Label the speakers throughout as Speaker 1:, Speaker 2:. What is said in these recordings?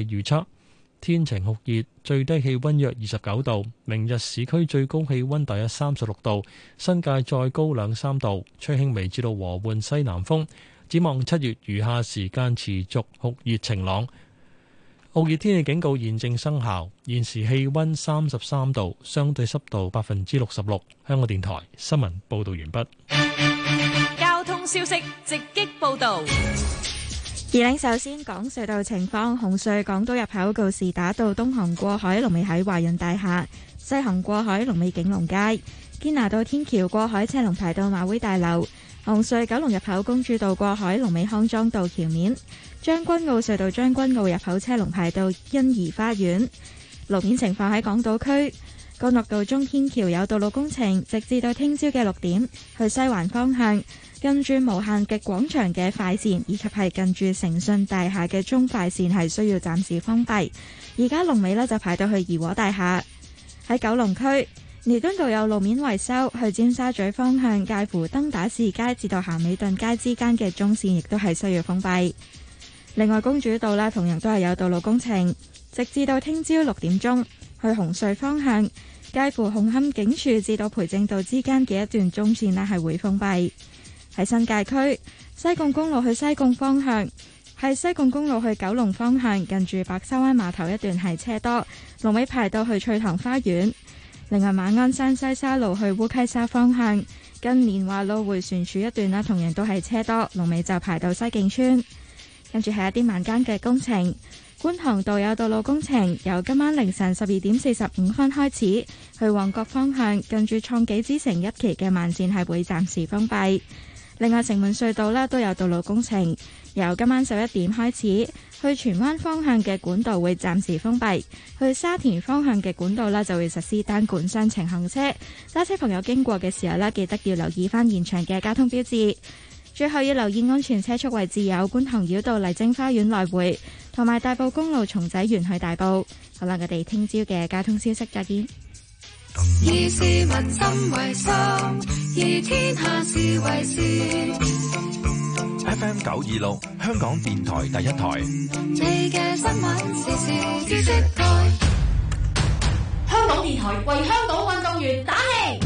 Speaker 1: 預測天晴酷熱，最低氣溫約29度。明日市區最高氣溫大約36度，新界再高2-3度，吹輕微至到和緩西南風。展望7月餘下時間持續酷熱晴朗。酷熱天氣警告現正生效，現時氣溫33度，相對濕度66%。香港電台新聞報道完畢。
Speaker 2: 交通消息直擊報道。
Speaker 3: 首先講隧道情況，紅隧港島入口告士打道東行過海龍尾喺華潤大廈，西行過海龍尾景隆街，堅拿道天橋過海車龍排到馬會大樓。紅隧九龍入口公主道過海龍尾康莊道橋面，將軍澳隧道將軍澳入口車龍排到欣怡花園。路面情況喺港島區，干諾道中天橋有道路工程，直至到聽朝嘅6點，去西環方向近住無限極廣場嘅快線，以及係近住誠信大廈嘅中快線係需要暫時封閉。而家龍尾呢就排到去怡和大廈。喺九龍區，彌敦道有路面維修，去尖沙咀方向介乎登打士街至到咸美頓街之間嘅中線亦都係需要封閉。另外，公主道呢同樣都係有道路工程，直至到聽朝6點鐘，去紅隧方向介乎紅磡警署至到培正道之間嘅一段中線呢係會封閉。喺新界區，西貢公路去西貢方向，係西貢公路去九龍方向近住白沙灣碼頭一段係車多，龍尾排到去翠塘花園。另外，馬鞍山西沙路去烏溪沙方向近蓮華路迴旋處一段同樣都係車多，龍尾就排到西徑村。跟住係一啲晚間嘅工程，觀塘道有道路工程，由今晚凌晨12點45分開始，去旺角方向近住創紀之城一期嘅慢線係會暫時封閉。另外，城門隧道都有道路工程，由今晚11點開始，去荃灣方向嘅管道會暫時封閉，去沙田方向嘅管道就會實施單管雙程行車。揸車朋友經過嘅時候記得要留意返現場嘅交通標誌。最後要留意安全車速位置有觀塘繞道麗晶花園來回，同埋大埔公路松仔園去大埔。好啦，我哋聽朝嘅交通消息再見。
Speaker 4: 以市民心為心，以天下事為事。FM 926，香港電台第一台。你嘅新聞時事知識台。
Speaker 2: 香港電台為香港運動員打氣。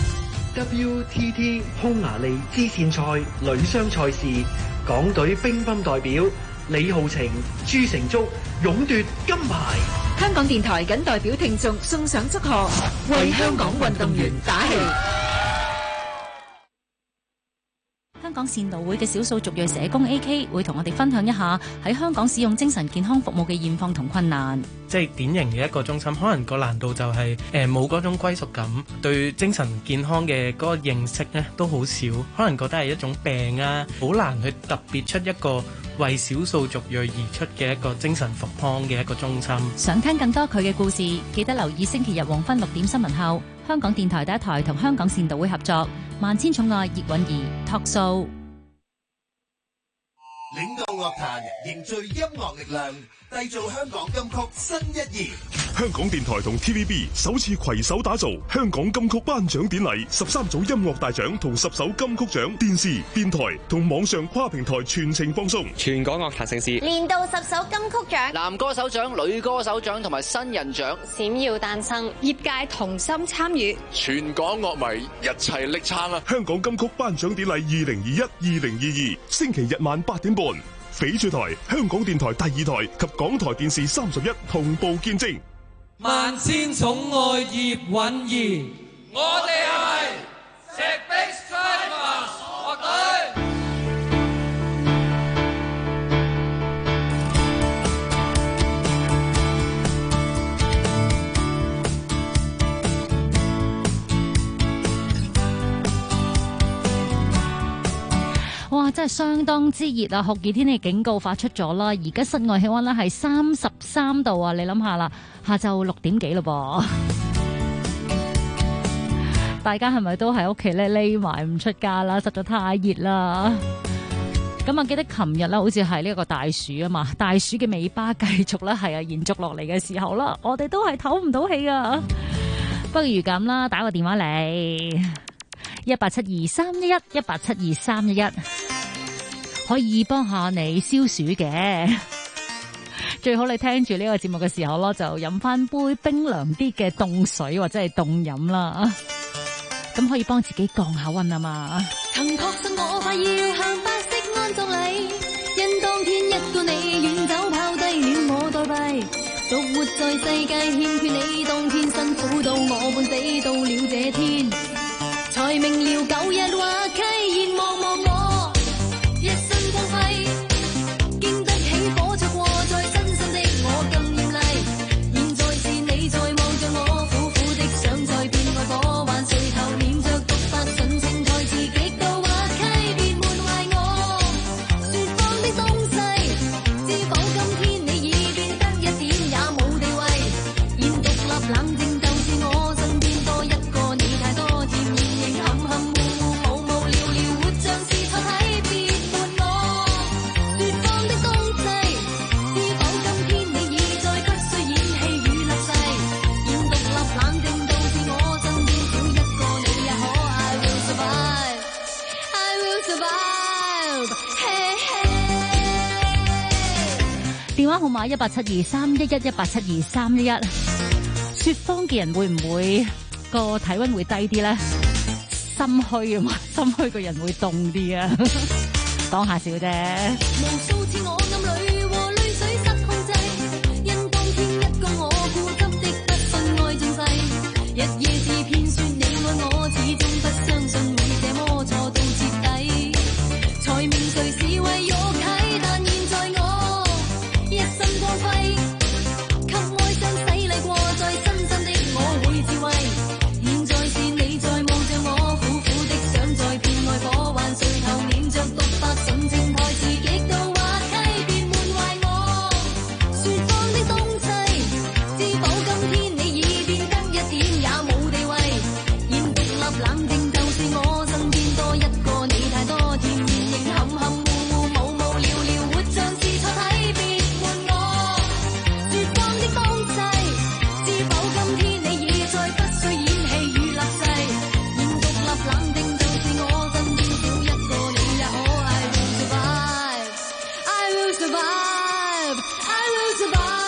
Speaker 5: WTT 匈牙利支線賽女雙賽事，港隊乒乓代表李浩晴、朱成竹勇奪金牌。
Speaker 2: 香港電台謹代表聽眾送上祝賀，為香港運動員打氣。香港善導會嘅少數族裔社工 AK 會同我哋分享一下喺香港使用精神健康服務嘅現況同困難。
Speaker 6: 即係典型嘅一個中心，可能個難度就係冇嗰種歸屬感，對精神健康嘅嗰個認識咧都好少，可能覺得係一種病啊，好難去特別出一個為少數族裔而出嘅一個精神復康嘅一個中心。
Speaker 2: 想聽更多佢嘅故事，記得留意星期日黃昏6點新聞後，香港電台第一台同香港善導會合作萬千寵愛葉韻儀 Talk Show。
Speaker 7: 領導樂壇，凝聚音樂力量，締造香港金曲新一頁。
Speaker 8: 香港電台同 TVB 首次攜手打造香港金曲頒獎典禮，13組音樂大獎同10首金曲獎，電視、電台同網上跨平台全程放送。
Speaker 9: 全港樂壇盛事，
Speaker 10: 年度10首金曲獎、
Speaker 9: 男歌手獎、女歌手獎同埋新人獎
Speaker 10: 閃耀誕生，業界同心參與，
Speaker 11: 全港樂迷一齊力撐啊！
Speaker 8: 香港金曲頒獎典禮2021-2022，星期日晚8點半，翡翠台、香港電台第2台及港台電視31同步見證。
Speaker 12: 萬千寵愛葉韻儀，我哋係石壁 Strikers 樂隊。
Speaker 2: 哇！真係相當之熱啊！酷熱天氣警告發出咗啦，而家室外氣溫咧係33度啊！你諗下啦，下晝6點幾咯噃，大家係咪都喺屋企咧匿埋唔出街啦？實在太熱啦！咁啊，記得琴日咧好似係呢一個大暑啊嘛，大暑嘅尾巴繼續咧係延續落嚟嘅時候啦，我哋都係唞唔到氣啊！不如咁啦，打個電話嚟。187231187231可以幫下你消暑嘅。 最好你聽住呢個節目嘅時候咯，就飲翻杯冰涼啲嘅凍水或者係凍飲啦，咁可以幫自己降下溫啊嘛。
Speaker 13: 曾確信我快要向白色安葬禮，因當天一個你遠走拋低了我代幣，獨活在世界欠缺你，當天辛苦到我半死到了這天，才明了舊日話溪現望望我一身光輝，經得起火灼過在身上的我更豔麗，現在是你在望着我苦苦的想再變愛火，還垂頭念着獨發純情台詞極度滑稽，別悶壞我說謊的東西，知否今天你已變得一點也冇地位，現獨立冷靜就是我身邊多一個你太多甜言型含含糊糊無無聊聊活像是錯體，別悶我說謊的東西，知否今天你已再不需演戲與立誓，現獨立冷靜就是我身邊少一個你也可 I will survive I will survive hey hey
Speaker 2: 電話號碼1872311118723111，說謊嘅人會唔會個體溫會低啲咧？心虛啊嘛，心虛個人會凍啲啊，講下笑啫。
Speaker 13: 無數次我暗裏和淚水失控制，因當天一個我固執的不信愛盡世，日夜是偏說你愛我，始終不相信會這麼錯到徹底，才明誰是為肉體，但現在我一身光輝，給哀傷洗禮過在身心的我會智慧，現在是你在望着我苦苦的想再變愛火，還垂頭念着獨發純情台詞極度滑稽，別悶壞我說謊的東西，知否今天你已變得一點也冇地位，現獨立冷靜就是我身邊多一個你太多甜言型含含糊糊無無聊聊活像是錯體，別悶我說謊的東西，知否今天你已再不需演戲與立誓，現獨立冷靜就是我身邊少一個你也可 I will survive I will survive I will survive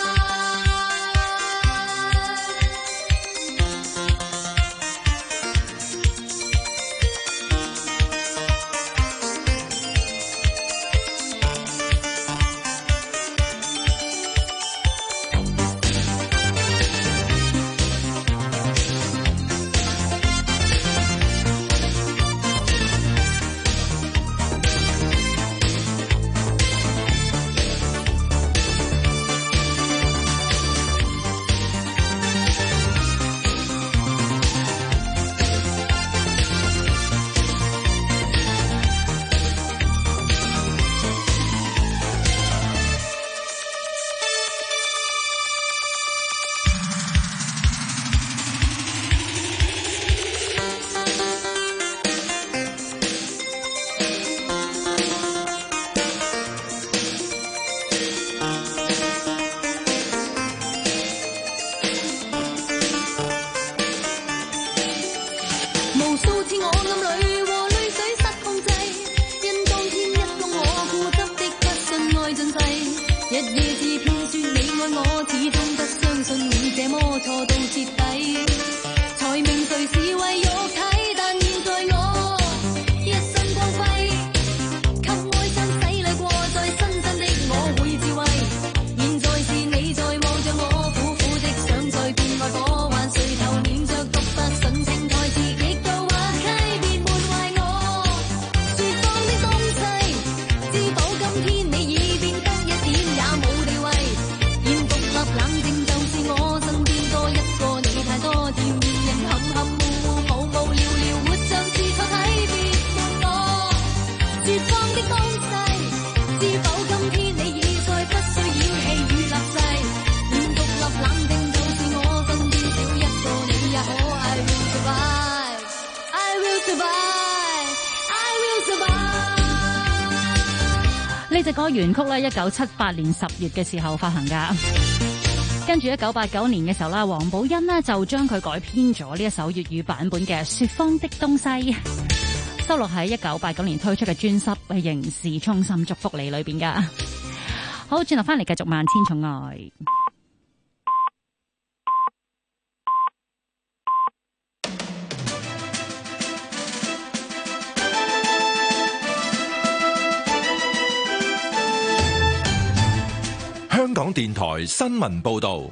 Speaker 13: 無數次我暗裏和淚水失控制，因當天一個我固執的不信愛盡世，日夜自騙說你愛我，始終不相信會這麼錯到徹底，才明誰是為肉體，但現在我一身光輝，給哀傷洗禮過在身身的我會智慧，現在是你在望着我苦苦的想再變愛火，還垂頭念着獨發純情台詞極度滑稽，別悶壞我說謊的東西，知否今天你已變得一點也冇地位，現獨立冷靜就是我身邊多一個你太多甜言型含含糊糊無無聊聊活像是錯體，別悶我說謊的東西，知否今天你已再不需演戲與立誓，現獨立冷靜就是我身邊少一個你也可 I will survive I will survive I will survive
Speaker 2: 呢隻歌原曲咧，1978年10月嘅時候發行噶，跟住1989年嘅時候啦，黃寶欣呢就將佢改編咗呢一首粵語版本嘅《說謊的東西》，收錄喺1989年推出嘅專輯《仍是衷心祝福你》裏邊噶。 好，轉頭翻嚟繼續萬千寵愛。
Speaker 4: 香港電台新聞報道。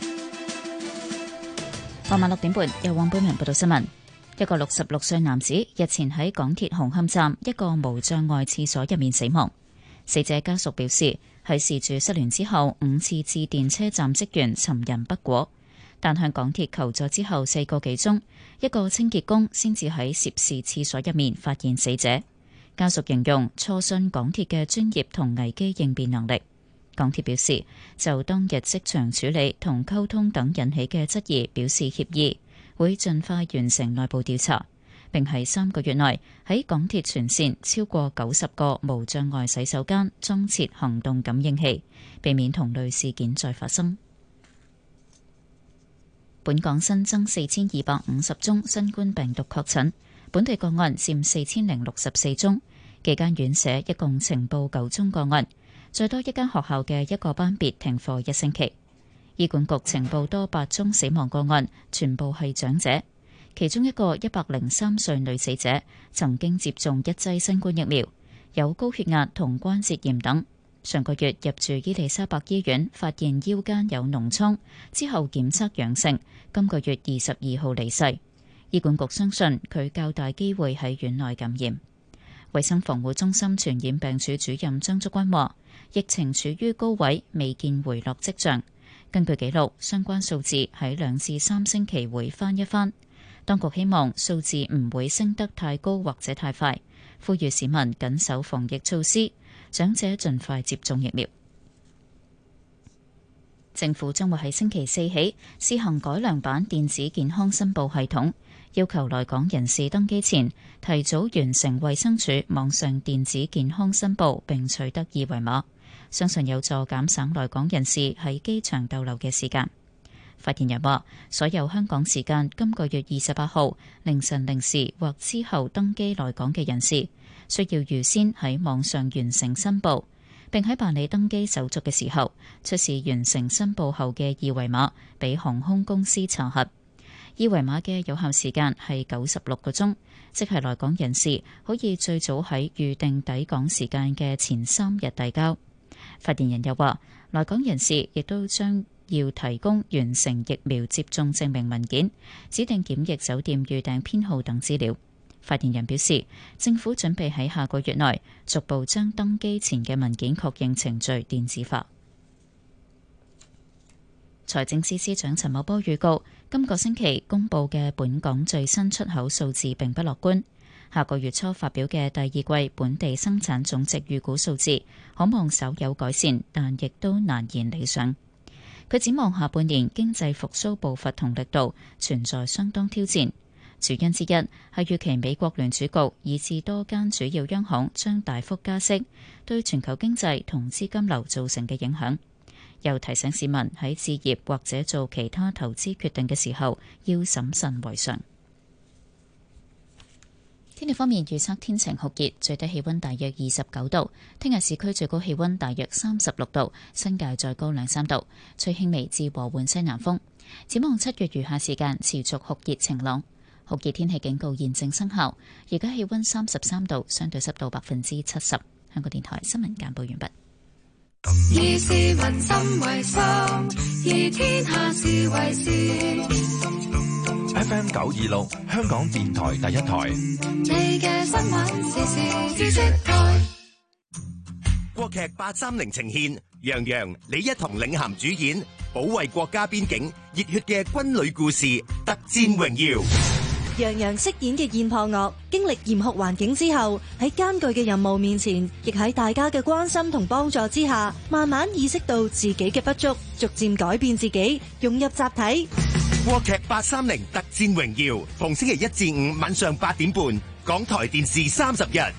Speaker 14: 傍晚6點半，由黃貝文報道新聞。一個66歲男子日前喺港鐵紅磡站一個無障礙廁所入面死亡。死者家屬表示，喺事主失聯之後5次致電車站職員尋人不果，但向港鐵求助之後4個幾鐘，一個清潔工先至喺涉事廁所入面發現死者。家屬形容錯信港鐵嘅專業同危機應變能力。港鐵表示，就當日即場處理同溝通等引起嘅質疑表示歉意，會盡快完成內部調查，並喺3個月內喺港鐵全線超過90個無障礙洗手間裝設行動感應器，避免同類事件再發生。本港新增4250宗新冠病毒確診，本地個案佔4064宗，幾間院舍一共呈報9宗個案。最多一間學校嘅一個班別停課1星期。醫管局呈報多8宗死亡個案，全部係長者，其中一個103歲女死者曾經接種1劑新冠疫苗，有高血壓同關節炎等。上個月入住伊利沙伯醫院，發現腰間有膿瘡，之後檢測陽性，今個月22號離世。醫管局相信佢較大機會喺院內感染。衛生防護中心傳染病處主任張竹君話，疫情處於高位，未見回落跡象。根據記錄，相關數字喺2至3星期會翻一番。當局希望數字唔會升得太高或者太快，呼籲市民緊守防疫措施，長者盡快接種疫苗。政府將會喺星期4起試行改良版電子健康申報系統，要求來港人士登機前提早完成衛生署網上電子健康申報並取得二維碼，相信有助減省來港人士喺機場逗留嘅時間。發言人話，所有香港時間今個月28號凌晨0時或之後登機來港嘅人士，需要預先喺網上完成申報，並喺辦理登機手續嘅時候出示完成申報後嘅二維碼俾航空公司查核。二維碼嘅有效時間係96個鐘，即係來港人士可以最早喺預定抵港時間嘅前3日遞交。發言人又話，來港人士亦都將要提供完成疫苗接種證明文件、指定檢疫酒店預訂編號等資料。發言人表示，政府準備喺下個月內逐步將登機前嘅文件確認程序電子化。財政司司長陳茂波預告，今個星期公佈嘅本港最新出口數字並不樂觀。下個月初發表嘅第二季本地生產總值預估數字，可望稍有改善，但亦都難言理想。佢展望下半年經濟復甦步伐同力度存在相當挑戰，主因之一係預期美國聯儲局以至多間主要央行將大幅加息，對全球經濟同資金流造成嘅影響。又提醒市民喺置業或者做其他投資決定嘅時候，要審慎為上。天氣方面預測天晴酷熱，最低氣溫大約29度。聽日市區最高氣溫大約36度，新界再高2-3度，吹輕微至和緩西南風。展望7月餘下時間持續酷熱晴朗，酷熱天氣警告現正生效。而家氣溫33度，相對濕度70%。香港電台新聞簡報完畢。
Speaker 13: 以市民心為心，以天下事為事。
Speaker 4: FM 926，香港電台第一台。
Speaker 13: 你嘅新聞時事知識台。
Speaker 15: 國劇830呈現，楊洋、李一桐領銜主演，保衛國家邊境熱血嘅軍旅故事《特戰榮耀》。
Speaker 16: 楊洋飾演嘅燕破岳，經歷嚴酷環境之後，喺艱巨嘅任務面前，亦喺大家嘅關心同幫助之下，慢慢意識到自己嘅不足，逐漸改變自己，融入集體。
Speaker 15: 國劇830特戰榮耀，逢星期1至5晚上8點半，港台電視30日。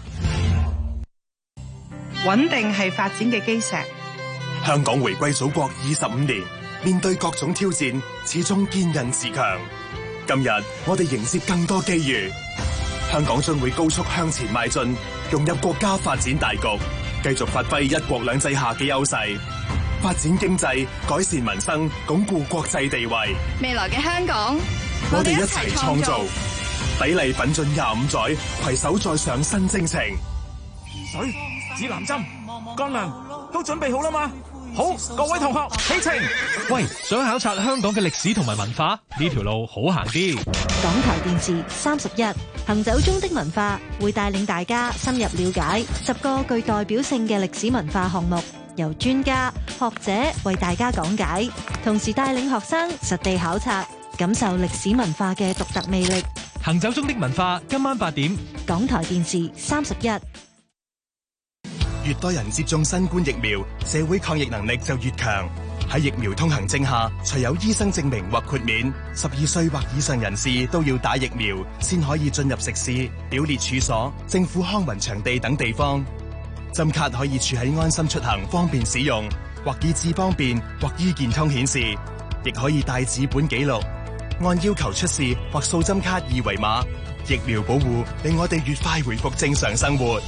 Speaker 17: 穩定係發展嘅基石。
Speaker 18: 香港回歸祖國25年，面對各種挑戰，始終堅韌自強。今日我哋迎接更多機遇，香港將會高速向前邁進，融入國家發展大局，繼續發揮一國兩制下嘅優勢， 發展經濟，改善民生，鞏固國際地位。
Speaker 10: 未來嘅香港，
Speaker 18: 我哋一齊創造，砥礪奮進25載，攜手再上新征程。
Speaker 19: 水、指南針、乾糧都準備好啦嘛？好，各位同學起程。
Speaker 1: 喂，想考察香港嘅歷史同埋文化，呢條路好行啲。
Speaker 16: 港台電視31行走中的文化會帶領大家深入了解10個具代表性嘅歷史文化項目，由專家學者為大家講解，同時帶領學生實地考察，感受歷史文化嘅獨特魅力。
Speaker 1: 行走中的文化，今晚8點，
Speaker 16: 港台電視31。
Speaker 18: 越多人接種新冠疫苗，社會抗疫能力就越強。喺疫苗通行證下，除有醫生證明或豁免，12歲或以上人士都要打疫苗，先可以進入食肆、表列處所、政府康文場地等地方。針卡可以儲喺安心出行，方便使用，或以智方便，或醫健通顯示，亦可以帶紙本記錄，按要求出示或掃針卡二維碼。疫苗保護令我哋越快回復正常生活。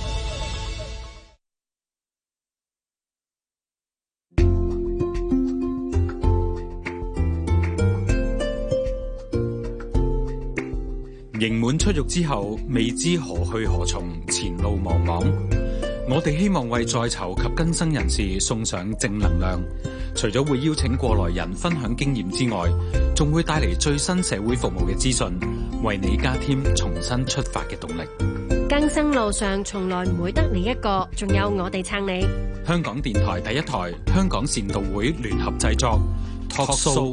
Speaker 20: 刑滿出獄之後，未知何去何從，前路茫茫。我哋希望為在囚及更生人士送上正能量，除咗會邀請過來人分享經驗之外，仲會帶嚟最新社會服務嘅資訊，為你加添重新出發嘅動力。
Speaker 21: 更生路上從來唔會得你一個，仲有我哋撐你。
Speaker 20: 香港電台第一台，香港善導會聯合製作 Talk Show。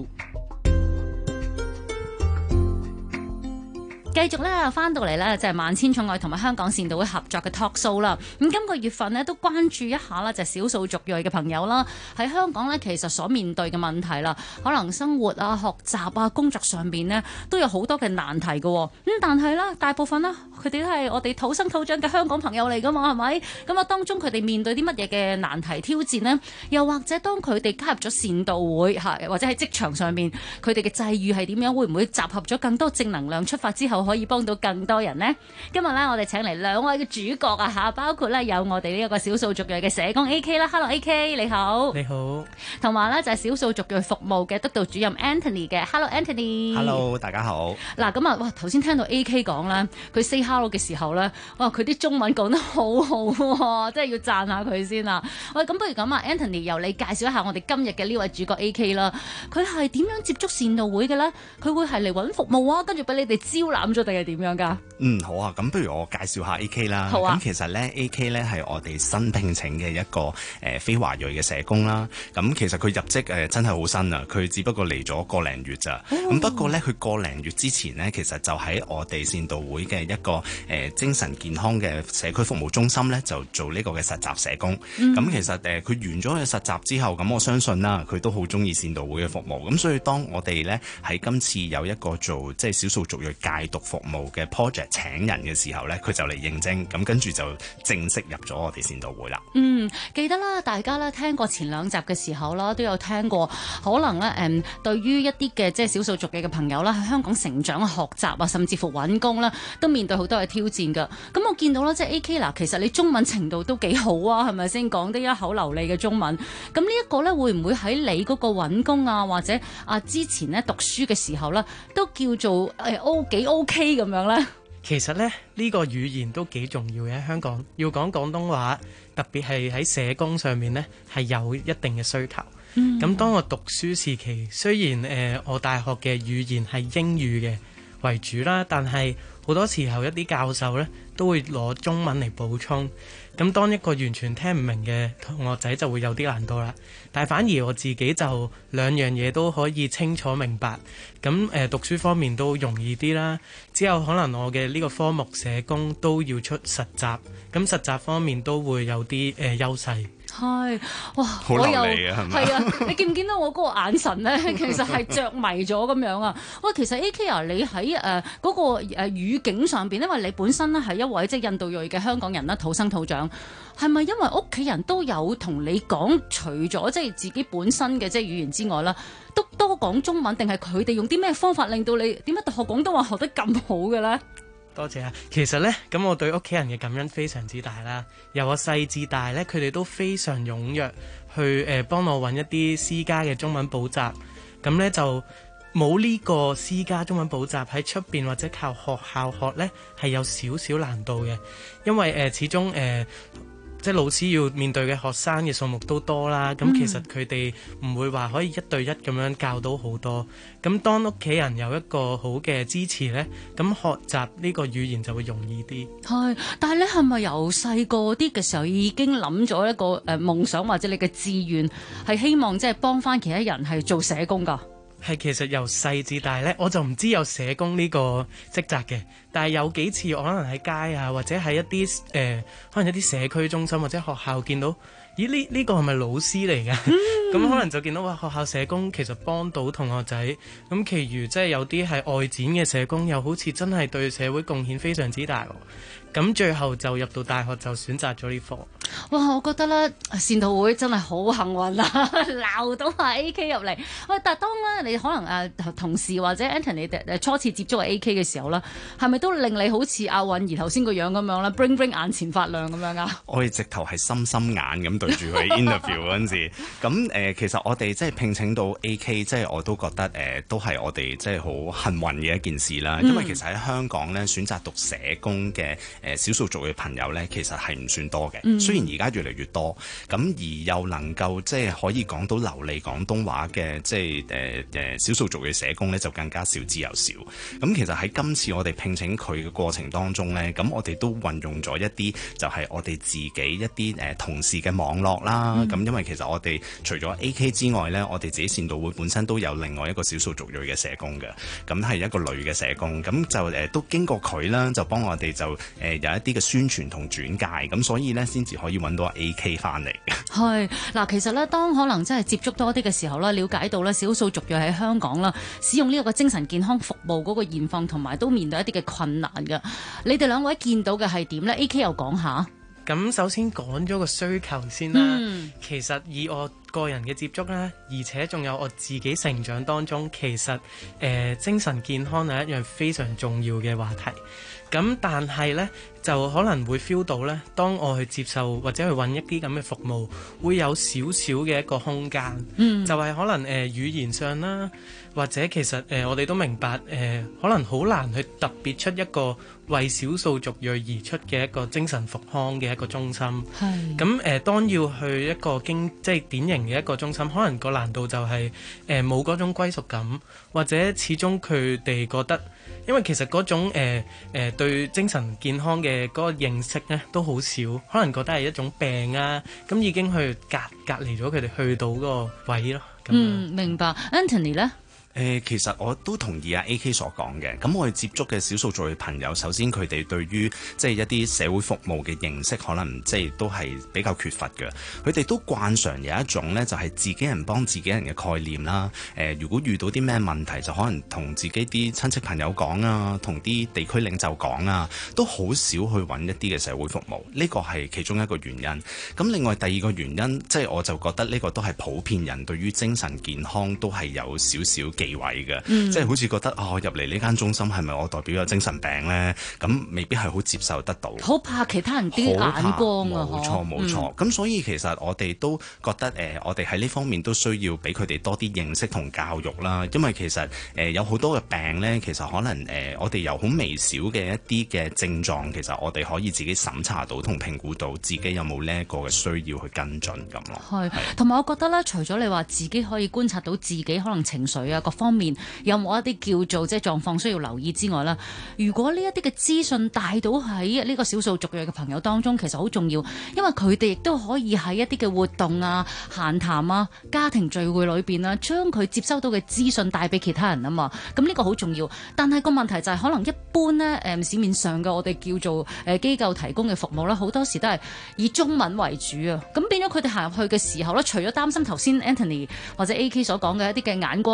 Speaker 2: 繼續咧翻到嚟咧就係萬千寵愛同埋香港善導會合作嘅 talk show 啦。咁今個月份呢，都關注一下啦，就係少數族裔嘅朋友啦，喺香港咧其實所面對嘅問題啦，可能生活啊、學習啊、工作上邊呢，都有好多嘅難題嘅。咁但係啦，大部分啦佢哋都係我哋土生土長嘅香港朋友嚟噶嘛，係咪？咁啊當中佢哋面對啲乜嘢嘅難題挑戰呢？又或者當佢哋加入咗善導會嚇，或者喺職場上面佢哋嘅際遇係點樣？會唔會集合咗更多正能量出發之後？可以幫到更多人呢？今日咧，我哋請嚟2位嘅主角啊嚇，包括咧有我哋呢一個少數族裔嘅社工 AK 啦 ，Hello AK 你好，
Speaker 6: 你好，
Speaker 2: 同埋咧就係少數族裔服務嘅督導主任 Anthony 嘅 ，Hello Anthony，Hello
Speaker 22: 大家好。
Speaker 2: 嗱咁啊，哇頭先聽到 AK 講咧，佢 say hello 嘅時候咧，哇佢啲中文講得好好喎，真係要讚下佢先啦。喂，咁不如咁啊 Anthony 由你介紹一下我哋今日嘅呢位主角 AK 啦，佢係點樣接觸善導會嘅咧？佢會係嚟揾服務啊，跟住俾你哋招攬咗定係點樣噶？
Speaker 22: 好啊，咁不如我介紹下 AK 啦。
Speaker 2: 好啊。
Speaker 22: 咁其實咧 AK 咧係我哋新聘請嘅一個非華裔嘅社工啦。咁其實佢入職真係好新啊，佢只不過嚟咗個零月咋。咁不過咧佢個零月之前咧，其實就喺我哋善導會嘅一個精神健康嘅社區服務中心咧，就做呢個嘅實習社工。咁其實佢完咗佢實習之後，咁我相信啦，佢都好中意善導會嘅服務。咁所以當我哋咧喺今次有一個做即係少數族裔戒毒服務嘅 project 請人嘅時候咧，佢就嚟應徵，咁跟住就正式入咗我哋善導會啦。
Speaker 2: 記得啦，大家咧聽過前2集嘅時候啦，都有聽過，可能咧對於一啲嘅即係少數族裔嘅朋友啦，喺香港成長、學習啊，甚至乎揾工啦，都面對好多嘅挑戰㗎。咁我見到啦，即係 AK 嗱，其實你中文程度都幾好啊，係咪先講得一口流利嘅中文？咁呢一個咧，會唔會喺你嗰個揾工啊，或者之前咧讀書嘅時候咧，都叫做幾 OK 咁樣咧？
Speaker 6: 其實咧呢個語言都幾重要嘅，香港要講廣東話，特別係喺社工上面呢，係有一定嘅需求。咁當我讀書時期，雖然我大學嘅語言係英語嘅為主啦，但係好多時候一啲教授呢都會攞中文嚟補充。咁當一個完全聽唔明嘅同學仔就會有啲難度啦。但係反而我自己就兩樣嘢都可以清楚明白。咁讀書方面都容易啲啦。之後可能我嘅呢個科目社工都要出實習，咁實習方面都會有啲優勢。
Speaker 2: 係，哇！
Speaker 22: 好流利啊，係咪？
Speaker 2: 係啊，你見唔見到我嗰個眼神咧？其實係着迷咗咁樣啊！喂，其實 AK 啊，你喺嗰個語境上邊，因為你本身咧係一位即係印度裔嘅香港人啦，土生土長，係咪因為屋企人都有同你講，除咗即係自己本身嘅即係語言之外啦，都多講中文，定係佢哋用啲咩方法令到你點解學廣東話學得咁好嘅咧？
Speaker 6: 多謝啊！其實呢，咁我對屋企人嘅感恩非常之大啦。由我細至大呢，佢哋都非常踴躍去幫我揾一啲私家嘅中文補習。咁呢，就冇呢個私家中文補習喺出邊或者靠學校學呢，係有少少難度嘅，因為始終即係老師要面對嘅學生嘅數目都多啦，咁其實佢哋唔會話可以一對一咁樣教到好多。咁當屋企人有一個好嘅支持呢，咁學習呢個語言就會容易啲。
Speaker 2: 係，但係你係咪由細個啲嘅時候已經諗咗一個夢想或者你嘅志願係希望即係幫翻其他人係做社工㗎？
Speaker 6: 係，其實由細至大呢，我就唔知有社工呢個職責嘅。但係有幾次我可能喺街啊，或者喺一啲可能一啲社區中心或者學校見到，咦呢個係咪老師嚟㗎？咁可能就見到話學校社工其實幫到同學仔。咁其餘即係有啲係外展嘅社工，又好似真係對社會貢獻非常之大喎。咁最後就入到大學就選擇咗呢科。
Speaker 2: 哇！我覺得咧善導會真係好幸運啦，鬧到阿 AK 入嚟。喂，但係當咧你可能同事或者 Anthony 初次接觸 AK 嘅時候啦，係咪都令你好似阿韻兒頭先個樣咁樣啦 bling 眼前發亮咁樣啊？
Speaker 22: 我哋直頭係心眼咁對住佢 interview 嗰陣時，咁其實我哋即係聘請到 AK， 即係我都覺得都係我哋即係好幸運嘅一件事啦。因為其實喺香港咧選擇讀社工嘅少數族嘅朋友咧，其實係唔算多嘅。雖然而家越嚟越多，咁而又能夠即係可以講到流利廣東話嘅，即係少數族嘅社工咧，就更加少之又少。咁其實喺今次我哋聘請佢嘅過程當中咧，咁我哋都運用咗一啲就係我哋自己一啲同事嘅網絡啦。咁因為其實我哋除咗 AK 之外咧，我哋自己善導會本身都有另外一個少數族裔嘅社工嘅，咁係一個女嘅社工，咁就都經過佢啦，就幫我哋就有一啲嘅宣傳同轉介，咁所以咧先至可以揾到 AK 翻嚟嘅。
Speaker 2: 係嗱，其實咧，當可能真係接觸多啲嘅時候咧，了解到咧少數族裔喺香港啦，使用呢個精神健康服務嗰個現況，同埋都面對一啲嘅困難嘅。你哋兩位見到嘅係點咧 ？AK 又講下。
Speaker 6: 咁首先講咗個需求先啦。其實以我個人嘅接觸啦，而且仲有我自己成長當中，其實精神健康係一樣非常重要嘅話題。咁但係呢，就可能會 feel 到呢，當我去接受或者去揾一啲咁嘅服務，會有少少嘅一個空間，就係可能語言上啦，或者其實我哋都明白可能好難去特別出一個為少數族裔而出嘅一個精神復康嘅一個中心。咁當要去一個即係典型嘅一個中心，可能個難度就係冇嗰種歸屬感，或者始終佢哋覺得，因為其實嗰種對精神健康嘅嗰個認識呢都好少，可能覺得係一種病啊，咁已經去隔離咗佢哋去到嗰個位咯。
Speaker 2: 明白。Anthony 呢？
Speaker 22: 其實我都同意阿 AK 所講嘅。咁我哋接觸嘅少數族裔朋友，首先佢哋對於即係一啲社會服務嘅認識，可能即係都係比較缺乏嘅。佢哋都慣常有一種呢，就係自己人幫自己人嘅概念啦。如果遇到啲咩問題，就可能同自己啲親戚朋友講啊，同啲地區領袖講啊，都好少去揾一啲嘅社會服務。呢個係其中一個原因。咁另外第二個原因，即係我就覺得呢個都係普遍人對於精神健康都係有少少忌諱嘅，即係好似覺得入嚟呢間中心係咪我代表有精神病呢？咁未必係好接受得到，
Speaker 2: 好怕其他人啲眼光啊！
Speaker 22: 冇錯。咁所以其實我哋都覺得我哋喺呢方面都需要俾佢哋多啲認識同教育啦。因為其實有好多嘅病呢，其實可能我哋由好微小嘅一啲嘅症狀，其實我哋可以自己審查到同評估到自己有冇呢一個嘅需要去跟進咁咯。
Speaker 2: 係，同埋我覺得咧，除咗你話自己可以觀察到自己可能情緒啊各方面有冇一啲叫做即係狀況需要留意之外啦，如果呢一啲嘅資訊帶到喺呢個少數族裔嘅朋友當中，其實好重要，因為佢哋亦都可以喺一啲嘅活動啊、閒談啊、家庭聚會裏邊啊，將佢接收到嘅資訊帶俾其他人啊嘛。咁呢個好重要，但係個問題就係可能一般呢，市面上嘅我哋叫做機構提供嘅服務咧，好多時都係以中文為主啊。咁變咗佢哋行入去嘅時候咧，除咗擔心頭先 Anthony 或者 AK 所講嘅一啲嘅眼光啊之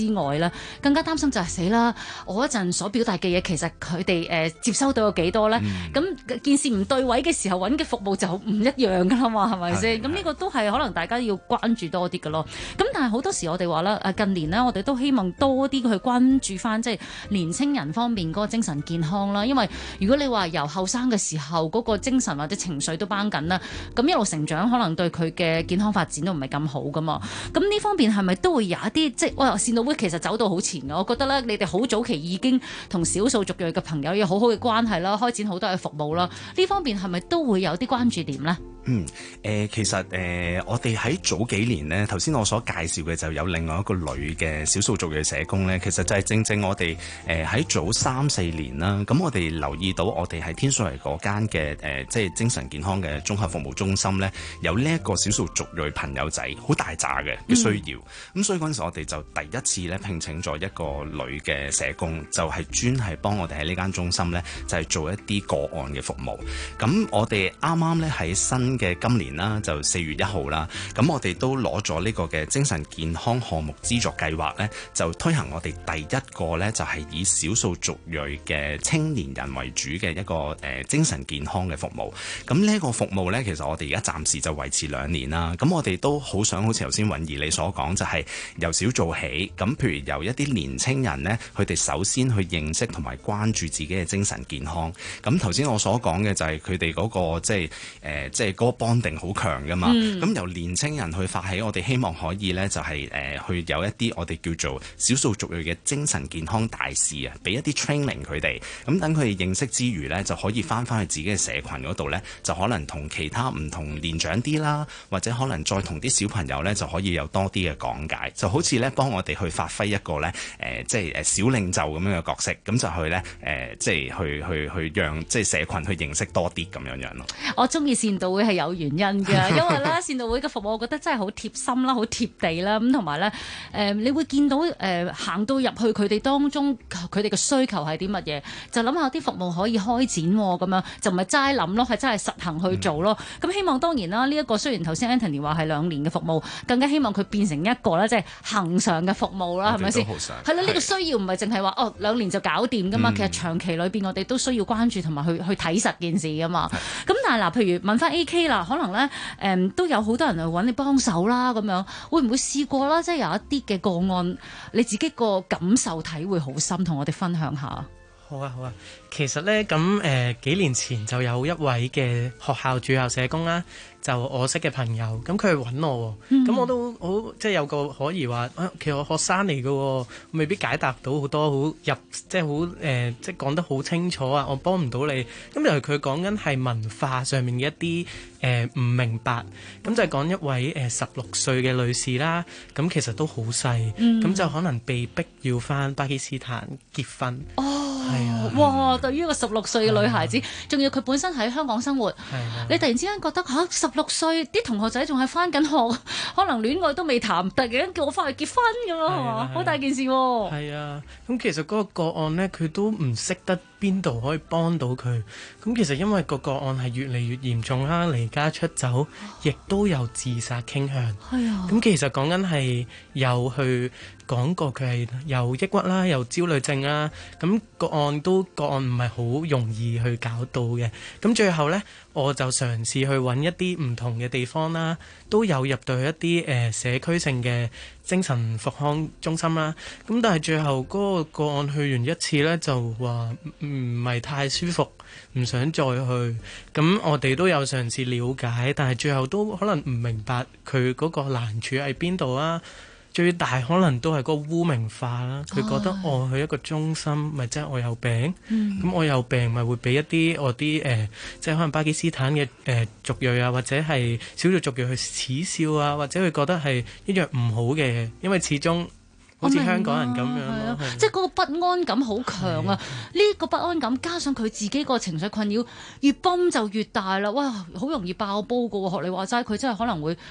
Speaker 2: 之外咧，更加擔心就係死啦！我一陣所表達嘅嘢，其實佢哋接收到有幾多咧？咁件事唔對位嘅時候，揾嘅服務就唔一樣噶啦嘛，係咪先？咁呢個都係可能大家要關注多啲嘅咯。咁但係好多時我哋話啦，近年呢，我哋都希望多啲去關注翻即係年青人方面嗰個精神健康啦。因為如果你話由後生嘅時候嗰個精神或者情緒都繃緊啦，咁一路成長可能對佢嘅健康發展都唔係咁好噶嘛。咁呢方面係咪都會有一啲即係哇善導會其實走到好前嘅？我覺得咧，你哋好早期已經同少數族裔嘅朋友有好好嘅關係啦，開展好多嘅服務啦。呢方面係咪都會有啲關注點呢？
Speaker 22: 其實我哋喺早幾年呢，頭先我所介紹嘅就有另外一個女嘅少數族裔社工呢，其實就係正正我哋喺早3-4年啦，咁我哋留意到我哋喺天水圍嗰間嘅即係精神健康嘅綜合服務中心呢，有呢一個少數族裔朋友仔好大扎嘅需要，咁所以嗰陣時我哋就第一次咧聘請咗一個女嘅社工，就係專係幫我哋喺呢間中心呢，就係做一啲個案嘅服務。咁我哋啱啱咧喺新嘅今年啦，就4月1號啦，咁我哋都攞咗呢個嘅精神健康項目資助計劃咧，就推行我哋第一個咧就係以少數族裔嘅青年人為主嘅一個精神健康嘅服務。咁呢個服務咧，其實我哋而家暫時就維持2年啦。咁我哋都好想好似頭先韻儀你所講，就係由小做起。咁譬如由一啲年青人咧，佢哋首先去認識同埋關注自己嘅精神健康。咁頭先我所講嘅就係佢哋嗰個即係嗰個 bonding 好強噶嘛。咁由年青人去發起，我哋希望可以咧就係去有一啲我哋叫做少數族裔嘅精神健康大使啊，俾一啲 training 佢哋。咁等佢哋認識之餘咧，就可以翻去自己嘅社群嗰度咧，就可能同其他唔同年長啲啦，或者可能再同啲小朋友咧就可以有多啲嘅講解，就好似咧幫我哋去發揮一個咧即係小領袖咁樣嘅角色，咁就去咧即係去讓即係社群去認識多啲咁樣樣咯。
Speaker 2: 我中意善導會係有原因嘅，因為咧善導會嘅服務，我覺得真係好貼心啦，好貼地啦，咁同埋咧你會見到行到入去佢哋當中，佢哋嘅需求係啲乜嘢，就諗下啲服務可以開展咁樣，就唔係齋諗咯，係真係實行去做咯。咁希望當然啦，呢一個雖然頭先 Anthony 話係2年嘅服務，更加希望佢變成一個咧即係恆常嘅服務啦，係咪先？係啦，呢個需要唔係淨係話2年就搞掂噶嘛，其實長期裏邊我哋都需要關注同埋去睇實件事噶嘛。咁但係嗱，譬如問翻 AK 啦，可能咧都有好多人嚟揾你幫手啦，咁樣會唔會試過啦？即係有一啲嘅個案，你自己個感受體會好深，同我哋分享下。
Speaker 6: 好啊，好啊。其實咧咁幾年前就有一位嘅學校駐校社工啦，就我識嘅朋友，咁佢揾我，咁我都好即係有個可疑話，其實我學生嚟嘅，未必解答到好多好入即係好即係講得好清楚啊，我幫唔到你。咁由佢講緊係文化上面嘅一啲唔明白，咁就係講一位16歲嘅女士啦，咁其實都好細，咁就可能被逼要返巴基斯坦結婚。係啊，
Speaker 2: 哇！對於一個16歲嘅女孩子，仲要佢本身喺香港生活，你突然之間覺得16歲啲同學仔仲係返緊學，可能戀愛都未談，突然間叫我返去結婚咁咯，係嘛？好大件事喎。
Speaker 6: 係啊，咁其實嗰個個案呢，佢都唔識得邊度可以幫到佢。咁其實因為個案係越嚟越嚴重啦，離家出走，亦都有自殺傾向。
Speaker 2: 係啊。
Speaker 6: 咁其實講緊係有去講過佢係有抑鬱啦，有焦慮症啦。咁個案唔係好容易去搞到嘅。咁最後呢，我就嘗試去揾一啲唔同嘅地方啦，都有入到去一啲社區性嘅精神復康中心啦。咁但係最後嗰個案去完一次呢，就話唔係太舒服，唔想再去。咁我哋都有嘗試了解，但係最後都可能唔明白佢嗰個難處喺邊度啊。最大可能都係嗰個污名化啦，佢覺得我去一個中心，咪即係我有病，咁我有病咪會俾一啲我啲即係可能巴基斯坦嘅族裔啊，或者係少數族裔去恥笑啊，或者佢覺得係一樣唔好嘅，因為始終好似香港人咁樣咯，
Speaker 2: 即係嗰個不安感好強啊！呢個不安感加上佢自己個情緒困擾，越崩就越大啦！哇，好容易爆煲噶喎！學你話齋，佢真係可能會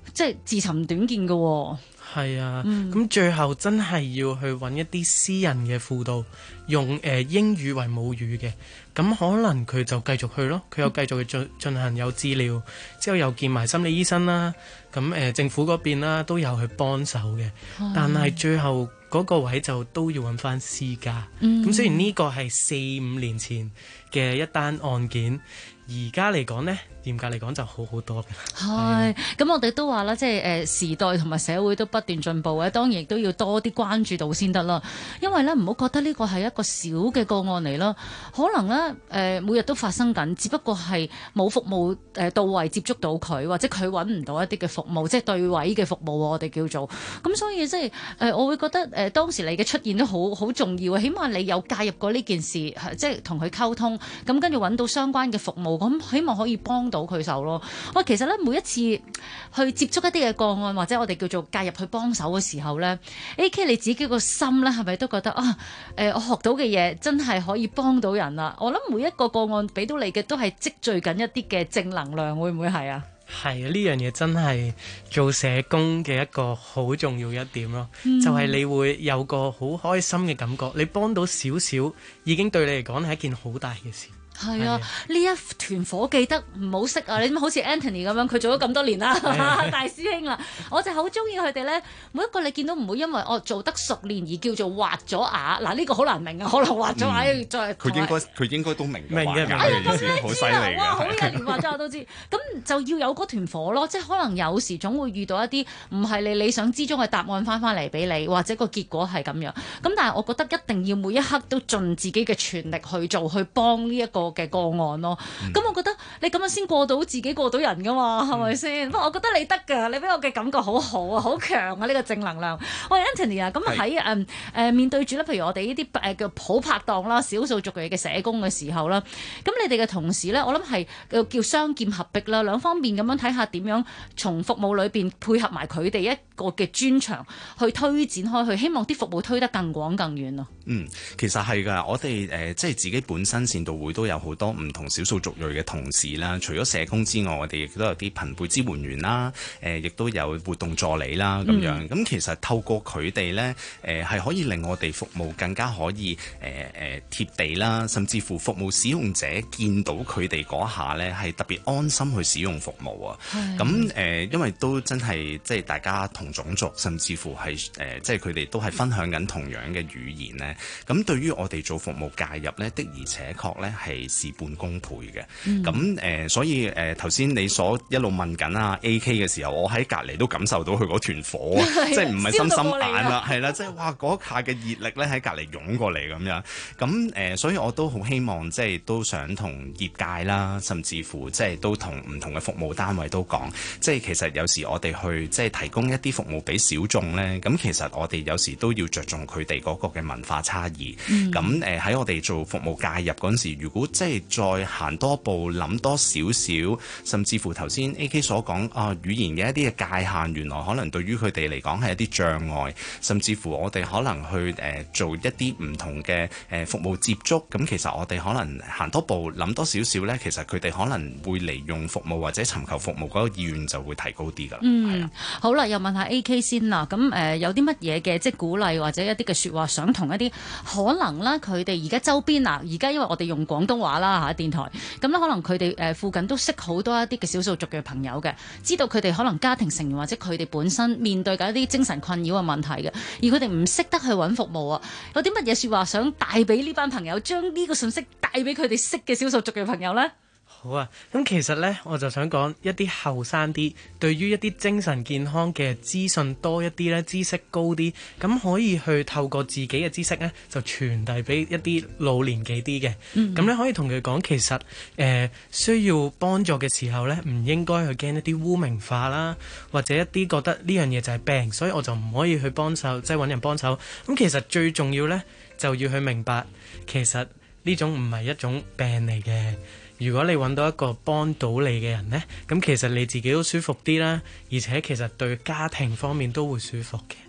Speaker 2: 即係自尋短見嘅喎。
Speaker 6: 係啊，咁最後真係要去揾一啲私人嘅輔導，用英語為母語嘅，咁可能佢就繼續去咯，佢又繼續去進行有治療，之後又見埋心理醫生啦，咁政府嗰邊啦都有去幫手嘅，但係最後嗰個位就都要揾翻私家，咁雖然呢個係4-5年前嘅一單案件，而家嚟講呢，嚴格嚟講就好好多嘅。
Speaker 2: 係，咁我哋都話啦，即係時代同埋社會都不斷進步嘅，當然亦都要多啲關注到先得啦。因為咧唔好覺得呢個係一個小嘅個案嚟啦，可能咧每日都發生緊，只不過係冇服務到位接觸到佢，或者佢揾唔到一啲嘅服務，即係對位嘅服務我哋叫做。咁所以即係我會覺得當時你嘅出現都好重要啊，起碼你有介入過呢件事，即係同佢溝通，咁跟住揾到相關嘅服務。咁希望可以幫到佢手咯。喂，其實咧每一次去接觸一啲嘅個案，或者我哋叫做介入去幫手嘅時候咧 ，AK 你自己個心咧係咪都覺得啊？我學到嘅嘢真係可以幫到人啦。我諗每一個個案俾到你嘅都係積聚緊一啲嘅正能量，會唔會係啊？
Speaker 6: 係啊，呢樣嘢真係做社工嘅一個好重要一點咯，就係你會有個好開心嘅感覺，你幫到少少已經對你嚟講係一件好大嘅事。
Speaker 2: 係啊，呢一團伙記得唔好識啊！你好似 Anthony 咁樣，佢做咗咁多年啦，大師兄啦，我就好中意佢哋咧。每一個你見到唔會因為我做得熟練而叫做畫咗牙。嗱，呢個好難明啊，可能畫咗牙再
Speaker 22: 佢應該都明嘅，
Speaker 2: 好犀利嘅，哇！好人連畫咗牙都知，咁就要有嗰團火咯。即係可能有時總會遇到一啲唔係你理想之中嘅答案翻嚟俾你，或者個結果係咁樣。咁但係我覺得一定要每一刻都盡自己嘅全力去做，去幫呢一個嘅個案咯，咁我覺得你咁樣先過到自己過到人噶嘛，係咪先？不過我覺得你得㗎，你俾我嘅感覺好好啊，好強啊！呢個正能量。喂 Anthony 啊，咁喺面對住咧，譬如我哋呢啲叫好拍檔啦、少數族裔嘅社工嘅時候啦，咁你哋嘅同事咧，我諗係叫雙劍合璧啦，兩方面咁樣睇下點樣從服務裏邊配合埋佢哋一個嘅專長去推展開去，希望啲服務推得更廣更遠咯。
Speaker 22: 其實係㗎，我哋即係自己本身善導會都有好多唔同少數族裔嘅同事啦。除咗社工之外，我哋亦都有啲朋輩支援員啦，亦都有活動助理啦咁樣。咁其實透過佢哋咧，係可以令我哋服務更加可以貼地啦，甚至乎服務使用者見到佢哋嗰下咧，係特別安心去使用服務啊。咁因為都真係即係大家同種族，甚至乎係即係佢哋都係分享緊同樣嘅語言咧。咁對於我哋做服務介入咧，的而且確咧係事半功倍嘅。咁所以頭先你所一路問緊啊 AK 嘅時候，我喺隔離都感受到佢嗰團火啊，即係唔係心心眼啦，係啦，即係哇嗰下嘅熱力咧喺隔離湧過嚟咁樣。咁所以我都好希望即係都想同業界啦，甚至乎即係都同唔同嘅服務單位都講，即係其實有時我哋去即係提供一啲服務俾小眾咧，咁其實我哋有時都要着重佢哋嗰個嘅文化差異。咁喺我哋做服務介入嗰陣時，如果即係再行多步，諗多少少，甚至乎頭先 AK 所講語言嘅一啲嘅界限，原來可能對於佢哋嚟講係一啲障礙，甚至乎我哋可能去做一啲唔同嘅服務接觸。咁其實我哋可能行多步，諗多少少咧，其實佢哋可能會嚟用服務或者尋求服務嗰個意願就會提高啲㗎。
Speaker 2: 好啦，又問下 AK 先啦。咁有啲乜嘢嘅即係鼓勵或者一啲嘅説話，想同一啲可能啦，佢哋而家周邊而家因為我哋用廣東話啦電台，咁咧可能佢哋附近都識好多一啲嘅少數族嘅朋友嘅，知道佢哋可能家庭成員或者佢哋本身面對緊一啲精神困擾嘅問題嘅，而佢哋唔識得去揾服務啊，有啲乜嘢説話想帶俾呢班朋友，將呢個信息帶俾佢哋識嘅少數族嘅朋友呢？
Speaker 6: 好啊，咁其實呢，我就想講一啲後生啲，對於一啲精神健康嘅資訊多一啲呢，知識高啲，咁可以去透過自己嘅知識呢，就傳遞俾一啲老年紀啲嘅。咁你可以同佢講，其實需要幫助嘅時候呢，唔應該去驚一啲污名化啦，或者一啲覺得呢樣嘢就係病，所以我就唔可以去幫手，即係揾人幫手。咁其實最重要呢，就要去明白，其實呢種唔係一種病嚟嘅。如果你揾到一個幫到你嘅人呢，咁其實你自己都舒服啲啦，而且其實對家庭方面都會舒服嘅。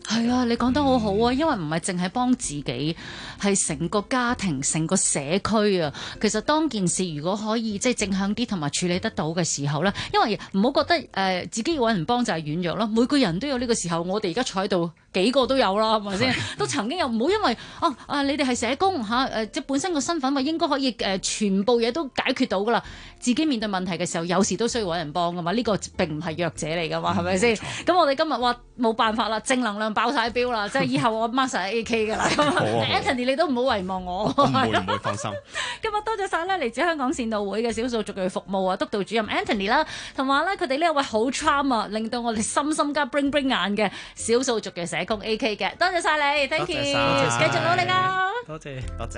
Speaker 2: 係啊，你講得好好啊，因為唔係淨係幫自己，係成個家庭、成個社區啊。其實當件事如果可以即係正向啲同埋處理得到嘅時候咧，因為唔好覺得自己要揾人幫就係軟弱咯。每個人都有呢個時候，我哋而家坐喺度幾個都有啦，係咪先？都曾經有，唔好因為你哋係社工嚇即係本身個身份話應該可以全部嘢都解決到噶啦。自己面對問題嘅時候，有時都需要揾人幫噶嘛。呢個並唔係弱者嚟噶嘛，係咪先？咁我哋今日話冇辦法啦，正能量爆晒標啦，即係以後我 mark 晒 AK 噶啦。Anthony 你都唔好遺忘我。
Speaker 22: 唔會放心。
Speaker 2: 今日多謝晒咧嚟自香港善導會嘅少數族裔服務督導主任 Anthony 啦，同埋咧佢哋呢一位好 charm 啊，令到我哋深深加 bling 眼嘅少數族裔社工 AK 嘅，多謝晒你 ，thank you，繼續努力啊！
Speaker 6: 多謝。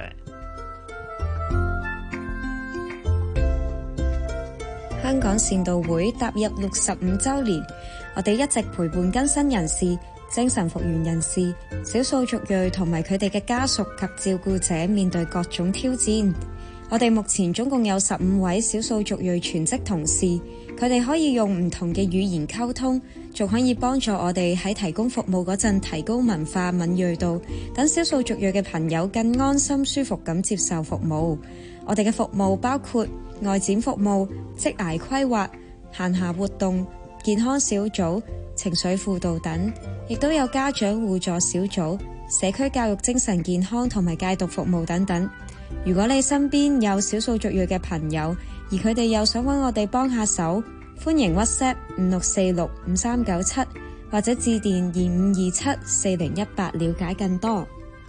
Speaker 3: 香港善導會踏入65週年，我哋一直陪伴更新人士、精神復原人士、少數族裔同埋佢哋嘅家屬及照顧者面對各種挑戰。我哋目前總共有15位少數族裔全職同事，佢哋可以用唔同嘅語言溝通，仲可以幫助我哋喺提供服務嗰陣提高文化敏鋭度，等少數族裔嘅朋友更安心舒服咁接受服務。我哋嘅服務包括外展服務、職涯規劃、閒暇活動、健康小組、情緒輔導等，亦都有家長互助小組、社區教育精神健康同埋戒毒服務等等。如果你身邊有少數族裔嘅朋友，而佢哋又想揾我哋幫下手，歡迎 WhatsApp 56465397或者致電25274018了解更多。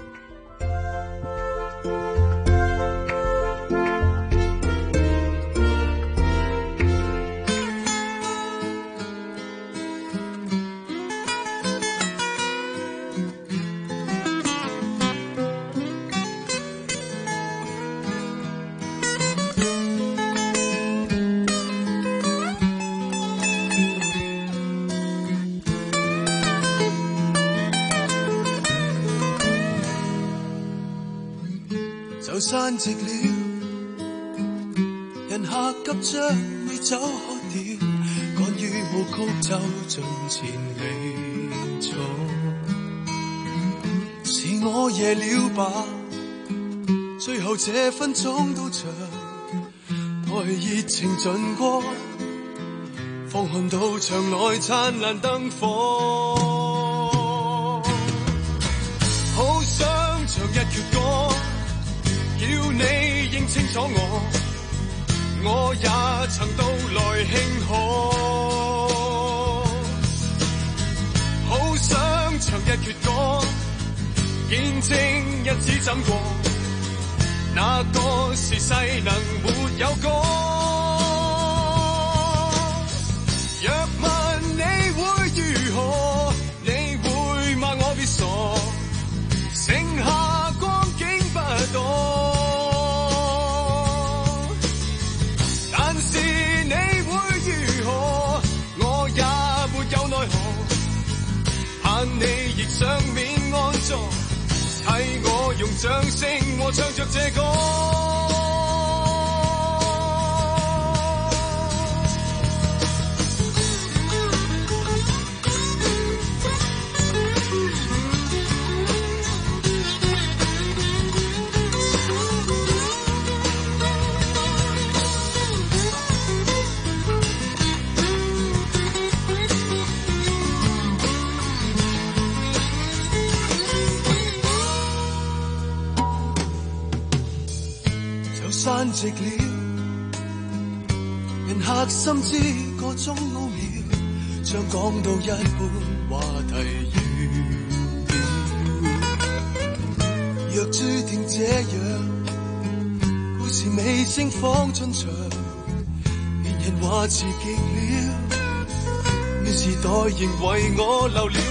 Speaker 5: 就山直了，人客急將你走開了，趕於舞曲走進前離座，是我夜了吧？最後這分鐘到場，愛熱情盡過，放看到場內燦爛燈火，好想唱一闕歌，要你認清楚我也曾到來慶賀，好想唱一闕歌，見證日子怎過，那個時世能沒有歌。若問你會如何，你會罵我別傻，剩下光景不多。你亦想面安坐，替我用掌聲和唱着這歌。山直了，人客心知個中奧妙，將講到一半話題完了。若注定這樣，故事尾聲方進場，別人話詞極了，於是代仍為我留了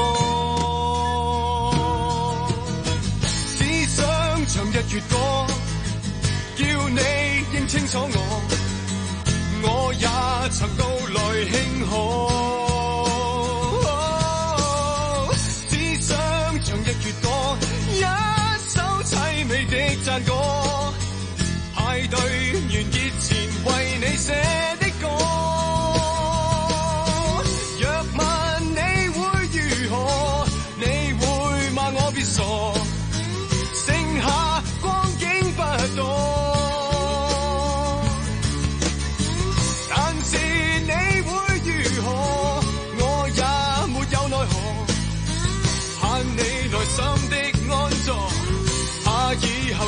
Speaker 5: 座，只想唱一闕歌。叫你認清楚我也曾到來慶賀，只想唱一闕歌，一首凄美的讚歌，派對完結前為你寫的歌。若問你會如何，你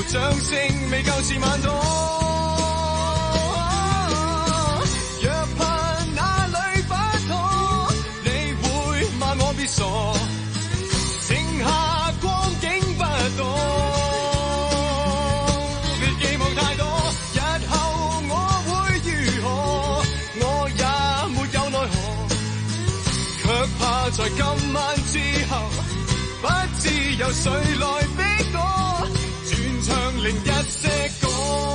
Speaker 5: 後掌聲未夠是萬朵。若盼那裏不妥，你會罵我別傻，剩下光景不多，別寄望太多。日後我會如何，我也沒有奈何，卻怕在今晚之後，不知有誰來逼我轉唱另一些歌。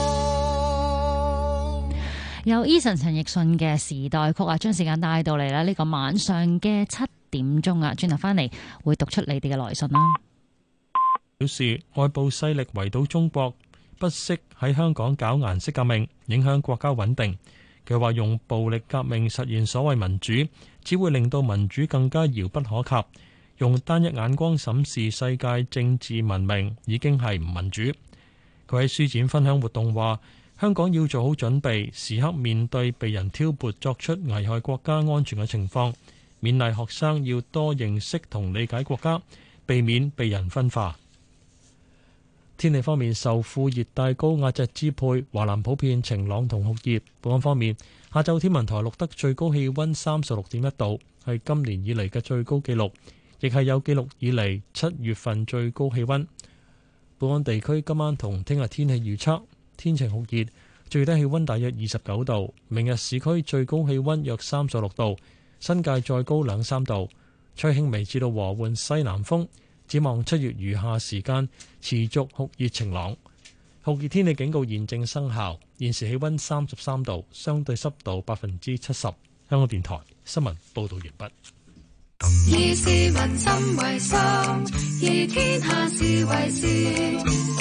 Speaker 2: 有 Eason 陳奕迅嘅時代曲啊，將時間帶到嚟啦，呢個晚上嘅7點鐘啊，轉頭翻嚟會讀出你哋嘅來信啦。
Speaker 1: 表示外部勢力圍堵中國，不惜喺香港搞顏色革命，影響國家穩定。佢話用暴力革命實現所謂民主，只會令到民主更加遙不可及。用單一眼光審視世界政治文明已經係唔民主。佢喺書展分享活動話，香港要做好準備，時刻面對被人挑撥作出危害國家安全嘅情況，勉勵學生要多認識同理解國家，避免被人分化。天氣方面，受副熱帶高壓脊支配，華南普遍晴朗同酷熱。本港方面，下晝天文台錄得最高氣溫36.1度，係今年以嚟嘅最高紀錄，亦係有紀錄以嚟7月份最高氣溫。本港地區今晚同聽日天氣預測，天晴酷熱，最低氣溫大約29度。明日市區最高氣溫約36度，新界再高2-3度，吹輕微至到和緩西南風。展望7月餘下時間持續酷熱晴朗，酷熱天氣警告現正生效。現時氣溫33度，相對濕度70%。香港電台新聞報道完畢。
Speaker 7: 以市民心為心，以天下事為事。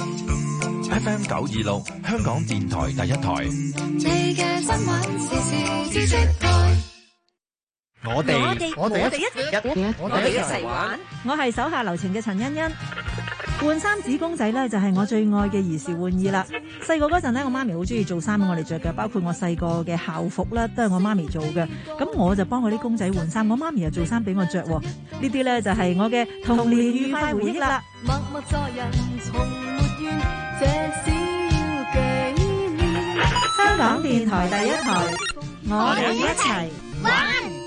Speaker 4: FM 926，香港電台第一台。
Speaker 7: 你嘅新聞時事知識台。
Speaker 9: 我哋一齊玩。我係手下留情嘅陳欣欣。換衫子公仔咧就係我最愛嘅兒時玩意啦。細個嗰陣咧，我媽咪好中意做衫俾我哋着嘅，包括我細個嘅校服啦，都係我媽咪做嘅。咁我就幫我啲公仔換衫，我媽咪又做衫俾我着。呢啲咧就係我嘅童年愉快回憶啦。默默作人從沒怨，這小紀念。香港電台第一台，我哋一齊玩。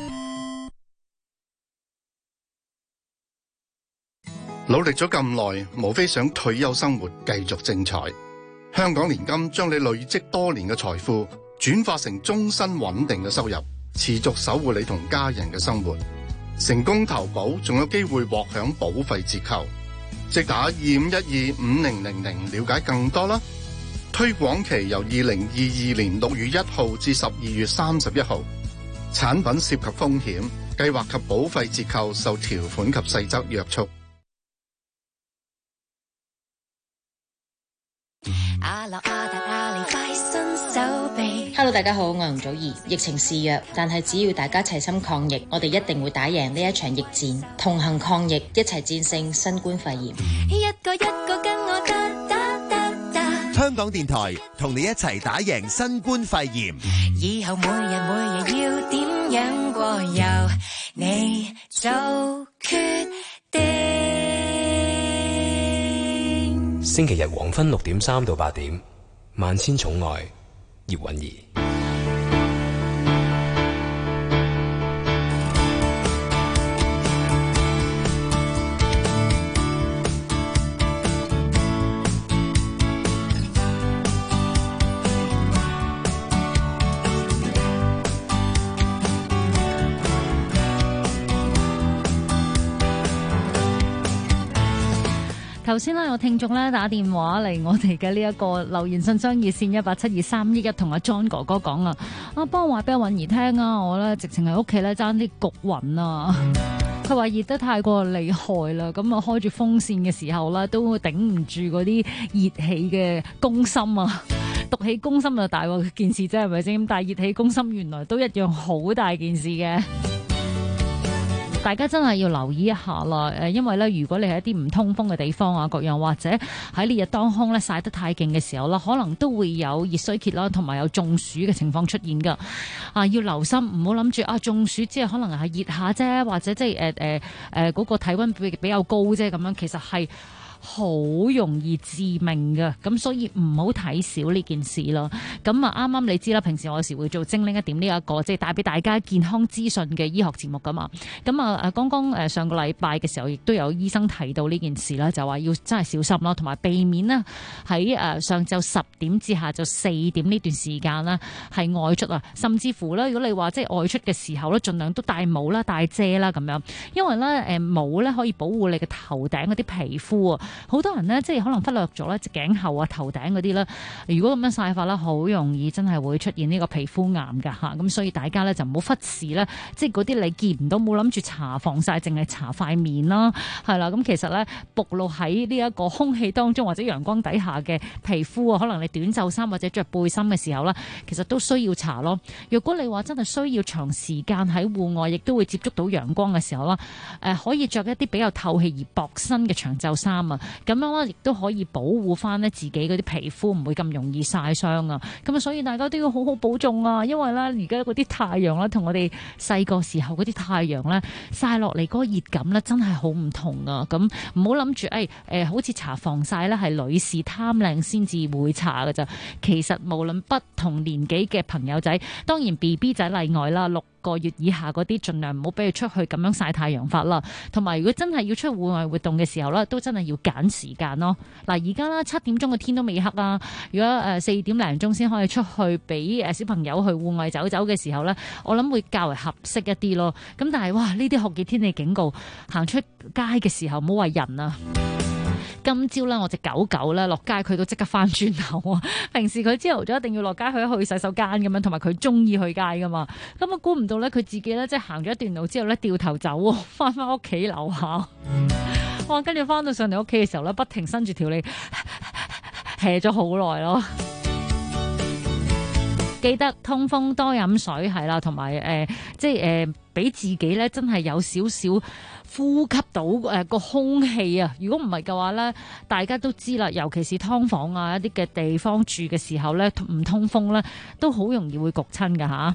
Speaker 23: 努力咗咁耐，無非想退休生活繼續精彩。香港年金將你累積多年嘅財富轉化成終身穩定嘅收入，持續守護你同家人嘅生活。成功投保仲有機會獲享保費折扣，即打25125000了解更多啦。推廣期由2022年6月1號至12月31號。產品涉及風險，計劃及保費折扣受條款及細則約束。
Speaker 24: Hello， 大家好，我係容祖兒。疫情肆虐，但係只要大家齊心抗疫，我哋一定會打贏呢一場疫戰。同行抗疫，一齊戰勝新冠肺炎。
Speaker 7: 一個跟我得。
Speaker 15: 香港電台同你一齊打贏新冠肺炎。
Speaker 7: 以後每日要點樣過，由你做決定。
Speaker 25: 星期日黃昏6點3到8點，萬千寵愛葉韻儀。
Speaker 2: 頭先咧有聽眾咧打電話嚟我哋嘅呢一個留言信箱熱線1872311，同阿 John 哥哥講啊，幫我話俾阿韻儀聽啊，我咧直情喺屋企咧爭啲焗暈啊，佢話熱得太過厲害啦，咁啊開住風扇嘅時候啦，都頂唔住嗰啲熱氣嘅攻心啊，毒氣攻心就大鑊件事啫，係咪先？但係熱氣攻心原來都一樣好大件事嘅。大家真係要留意一下啦，因為咧，如果你係一啲唔通風嘅地方啊，各樣或者喺烈日當空咧曬得太勁嘅時候啦，可能都會有熱衰竭啦，同埋有中暑嘅情況出現噶。要留心，唔好諗住中暑即係可能係熱下啫，或者即係嗰個體溫比較高啫咁樣，其實係好容易致命嘅，咁所以唔好睇少呢件事咯。咁啊，啱啱你知啦，平時我有時會做精靈一點呢一個即係帶俾大家健康資訊嘅醫學節目噶嘛。咁啊剛剛上個禮拜嘅時候，亦都有醫生提到呢件事啦，就話要真係小心咯，同埋避免呢喺上晝10點至下晝4點呢段時間啦係外出啊，甚至乎咧，如果你話即係外出嘅時候咧，盡量都戴帽啦、戴遮啦咁樣，因為咧帽咧可以保護你嘅頭頂嗰啲皮膚啊。好多人咧即係可能忽略咗咧隻頸後啊、頭頂嗰啲啦。如果咁樣曬法啦，好容易真係會出現呢個皮膚癌㗎嚇。咁所以大家咧就唔好忽視咧，即係嗰啲你見唔到冇諗住搽防曬，淨係搽塊面啦，係啦。咁其實咧暴露喺呢一個空氣當中或者陽光底下嘅皮膚啊，可能你短袖衫或者着背心嘅時候啦，其實都需要搽咯。若果你話真係需要長時間喺戶外，亦都會接觸到陽光嘅時候啦，可以着一啲比較透氣而薄身嘅長袖衫啊，咁樣咧亦都可以保護翻咧自己嗰啲皮膚唔會咁容易曬傷啊。咁啊，所以大家都要好好保重啊，因為咧而家嗰啲太陽啦，同我哋細個時候嗰啲太陽咧曬落嚟嗰個熱感咧，真係好唔同啊。咁唔好諗住好似搽防曬咧係女士貪靚先至會搽㗎咋。其實無論不同年紀嘅朋友仔，當然 BB 仔例外啦，6個月以下嗰啲盡量唔好俾佢出去咁樣曬太陽法啦。同埋如果真係要出戶外活動嘅時候咧，都真係要揀時間咯。嗱，而家啦7點鐘嘅天都未黑啊，如果4點零鐘先可以出去俾小朋友去戶外走走嘅時候咧，我諗會較為合適一啲咯。咁但係哇，呢啲酷熱天氣警告，行出街嘅時候唔好話人啊。今朝咧，我隻狗狗咧落街，佢都即刻翻轉頭啊！平時佢朝頭早一定要落街去洗手間咁樣，同埋佢中意去街噶嘛。咁啊，估唔到咧，佢自己咧即係行咗一段路之後咧，掉頭走，翻屋企樓下。哇！跟住翻到上嚟屋企嘅時候咧，不停伸住條脷，hea 咗好耐咯。記得通風多飲水係啦，同埋即係俾自己咧真係有少少呼吸到個空氣啊！如果唔係嘅話咧，大家都知啦，尤其是劏房啊一啲嘅地方住嘅時候咧，唔通風咧，都好容易會焗親㗎吓。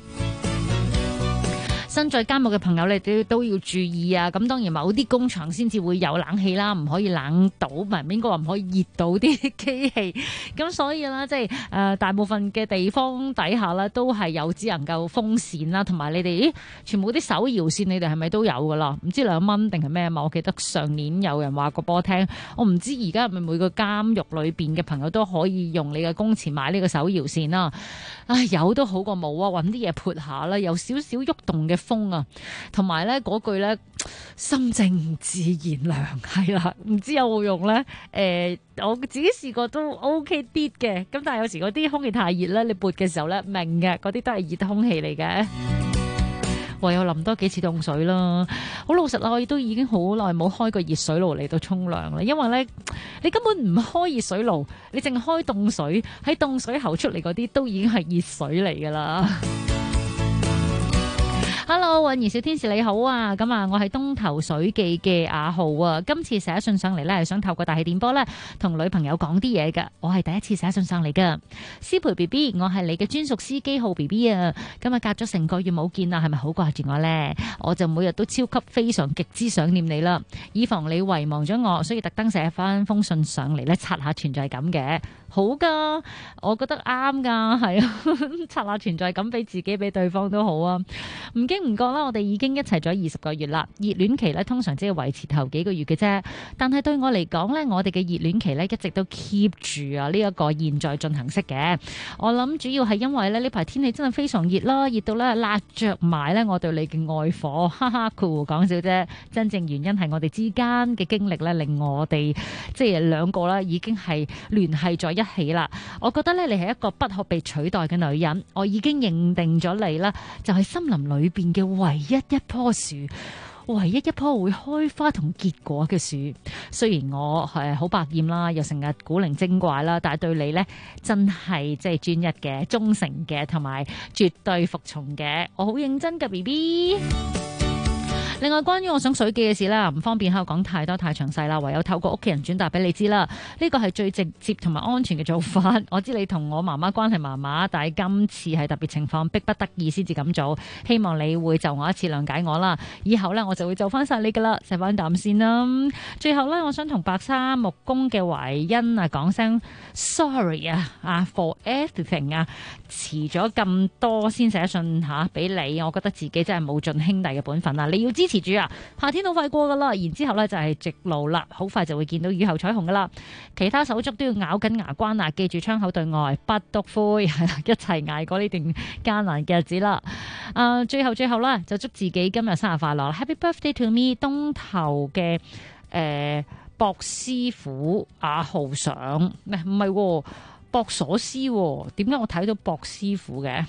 Speaker 2: 身在監獄嘅朋友，你哋都要注意啊！咁當然某啲工場先至會有冷氣啦，唔可以冷到，唔係應該話唔可以熱到啲機器。咁所以啦，即係大部分嘅地方底下咧，都係有只能夠風扇啦，同埋你哋全部啲手搖扇，你哋係咪都有噶啦？唔知2蚊定係咩嘛？我記得上年有人話過俾我聽，我唔知而家係咪每個監獄裏邊嘅朋友都可以用你嘅工錢買呢個手搖扇啦。唉，有都好過冇啊！揾啲嘢潑下啦，有少少喐動嘅風啊，同埋咧嗰句咧心靜自然涼係啦，唔知有冇用咧？我自己試過都 OK 啲嘅，咁但係有時嗰啲空氣太熱咧，你撥嘅時候咧明嘅，嗰啲都係熱空氣嚟嘅。唯有淋多幾次凍水啦。好老實啦，我亦都已經好耐冇開過熱水爐嚟到沖涼啦，因為咧你根本唔開熱水爐，你淨係開凍水，喺凍水喉出嚟嗰啲都已經係熱水嚟噶啦。Hello， 韻兒小天使你好啊！咁啊，我係東頭水記嘅阿浩啊。今次寫信上嚟咧，係想透過大氣電波咧，同女朋友講啲嘢噶。我係第一次寫信上嚟噶。思培 B B， 我係你嘅專屬司機號 B B 啊。今日隔咗成個月冇見啦，係咪好掛住我咧？我就每日都超級非常極之想念你啦。以防你遺忘咗我，所以特登寫翻封信上嚟咧，刷下存在感嘅。好噶，我覺得啱噶，係啊，刷下存在感俾自己俾對方都好啊。唔經唔覺啦，我哋已經一齊咗20個月啦。熱戀期咧通常只係維持頭幾個月嘅啫，但係對我嚟講咧，我哋嘅熱戀期咧一直都 keep 住啊呢一個現在進行式嘅。我諗主要係因為咧呢排天氣真係非常熱啦，熱到咧辣着埋咧我對你嘅愛火，哈哈，括弧講笑啫。真正原因係我哋之間嘅經歷咧，令我哋即係兩個啦已經係聯繫咗一起啦。我覺得咧你係一個不可被取代嘅女人，我已經認定咗你啦，就係森林裏邊嘅唯一一棵樹，唯一一棵會開花同結果嘅樹。雖然我係好百厭啦，又成日古靈精怪啦，但係對你呢，真係即係專一嘅、忠誠嘅，同埋絕對服從嘅。我好認真㗎 BB。 另外，關於我想水記嘅事啦，唔方便喺度講太多太詳細啦，唯有透過屋企人轉達俾你知啦。呢個係最直接同埋安全嘅做法。我知你同我媽媽關係麻麻，但係今次係特別情況，逼不得已先至咁做。希望你會就我一次諒解我啦。以後呢，我就會就翻晒你噶啦，食翻啖先啦。最後呢，我想同白沙木工嘅懷恩啊講聲 sorry 啊，for everything 啊，遲咗咁多先寫信嚇俾你，我覺得自己真係冇盡兄弟嘅本分啊！你要支持住啊！夏天好快過噶啦，然之後呢，就係直路啦，好快就會見到雨後彩虹噶啦。其他手足都要咬緊牙關啊！記住窗口對外不篤灰，係啦，一齊捱過呢段艱難嘅日子啦。最後啦，就祝自己今日生日快樂 ！Happy birthday to me！ 東頭嘅博師傅阿浩上，唔係博所思，點解我睇到博師傅嘅？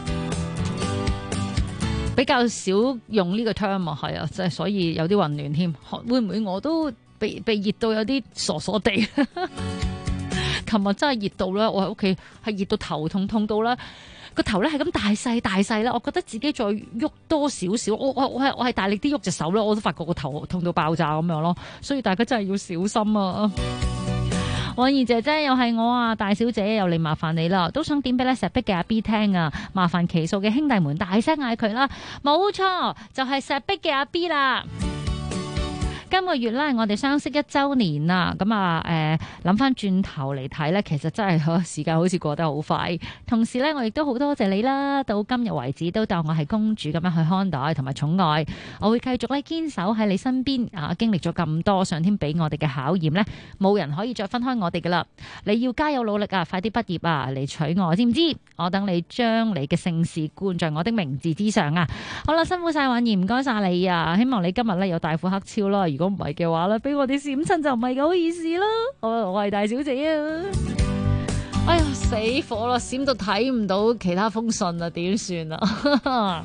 Speaker 2: 比較少用呢個 term 啊，係啊，即係所以有啲混亂添。會唔會我都被熱到有啲傻傻地？琴日真係熱到啦，我喺屋企係熱到頭痛到啦，個頭咧係咁大細啦，我覺得自己再喐多少少，我係大力啲喐隻手咧，我都發覺個頭痛到爆炸咁樣咯，所以大家真係要小心啊！婉兒姐姐又係我啊，大小姐又嚟麻煩你啦，都想點俾咧石壁嘅阿 B 聽啊，麻煩期數嘅兄弟們大聲嗌佢啦，冇錯，就係石壁嘅阿 B 啦。今個月咧，我哋相識1週年啦，咁諗翻轉頭嚟睇咧，其實真係時間好似過得好快。同時咧，我亦都好多謝你啦，到今日為止都當我係公主咁樣去看待同埋寵愛。我會繼續咧堅守喺你身邊啊！經歷咗咁多上天俾我哋嘅考驗咧，冇人可以再分開我哋噶啦。你要加油努力啊！快啲畢業啊！嚟娶我，知唔知？我等你將你嘅姓氏冠在我的名字之上啊！好啦，辛苦晒婉兒，唔該晒你啊！希望你今日咧有大富黑超咯。如果唔係嘅話咧，俾我哋閃親就唔係咁好意思啦。我係大小姐啊！哎呀，死火啦！閃到睇唔到其他封信啊，點算啊？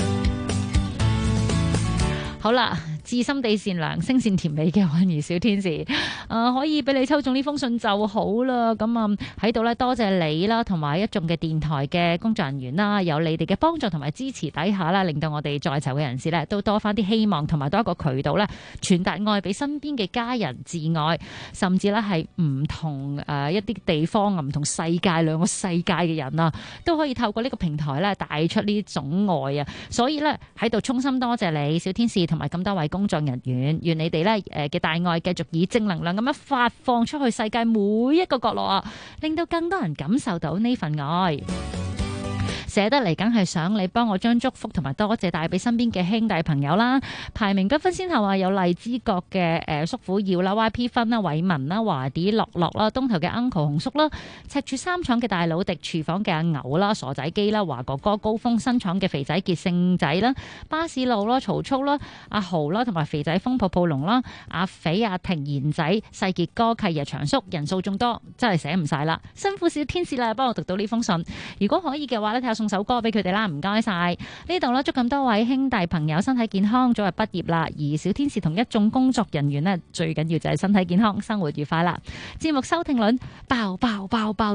Speaker 2: 好啦。至心地善良、聲線甜美嘅婉兒小天使，可以俾你抽中呢封信就好啦。咁喺度咧，多謝你啦，同埋一眾嘅電台嘅工作人員啦，有你哋嘅幫助同埋支持底下啦，令到我哋在囚嘅人士咧都多翻啲希望，同埋多一個渠道咧傳達愛俾身邊嘅家人摯愛，甚至咧係唔同一啲地方啊、唔同世界兩個世界嘅人啊，都可以透過呢個平台咧帶出呢種愛啊。所以咧喺度衷心多謝你小天使同埋咁多位工作人員，願你哋咧嘅大愛繼續以正能量咁樣發放出去世界每一個角落啊，令到更多人感受到呢份愛。寫得嚟梗係想你幫我將祝福同埋多謝帶俾身邊嘅兄弟朋友啦。排名不分先後啊，有荔枝角嘅叔父耀啦、YP 芬啦、偉文啦、華啲樂樂啦、東頭嘅 uncle 紅叔啦、赤柱三廠嘅大佬迪、廚房嘅阿牛啦、傻仔基啦、華哥哥、高峰新廠嘅肥仔傑、聖仔啦、巴士路啦、曹操啦、阿豪啦同埋肥仔風泡泡龍啦、阿肥、阿婷、賢仔、世傑哥、契爺長叔，人數眾多，真係寫唔晒啦，辛苦小天使啦，幫我讀到呢封信。如果可以嘅話咧，睇下送首歌俾佢哋啦，唔該晒。呢度咧祝咁多位兄弟朋友身體健康，早日畢業啦。而小天使同一眾工作人員呢，最緊要就係身體健康，生活愉快啦。節目收聽率爆燈。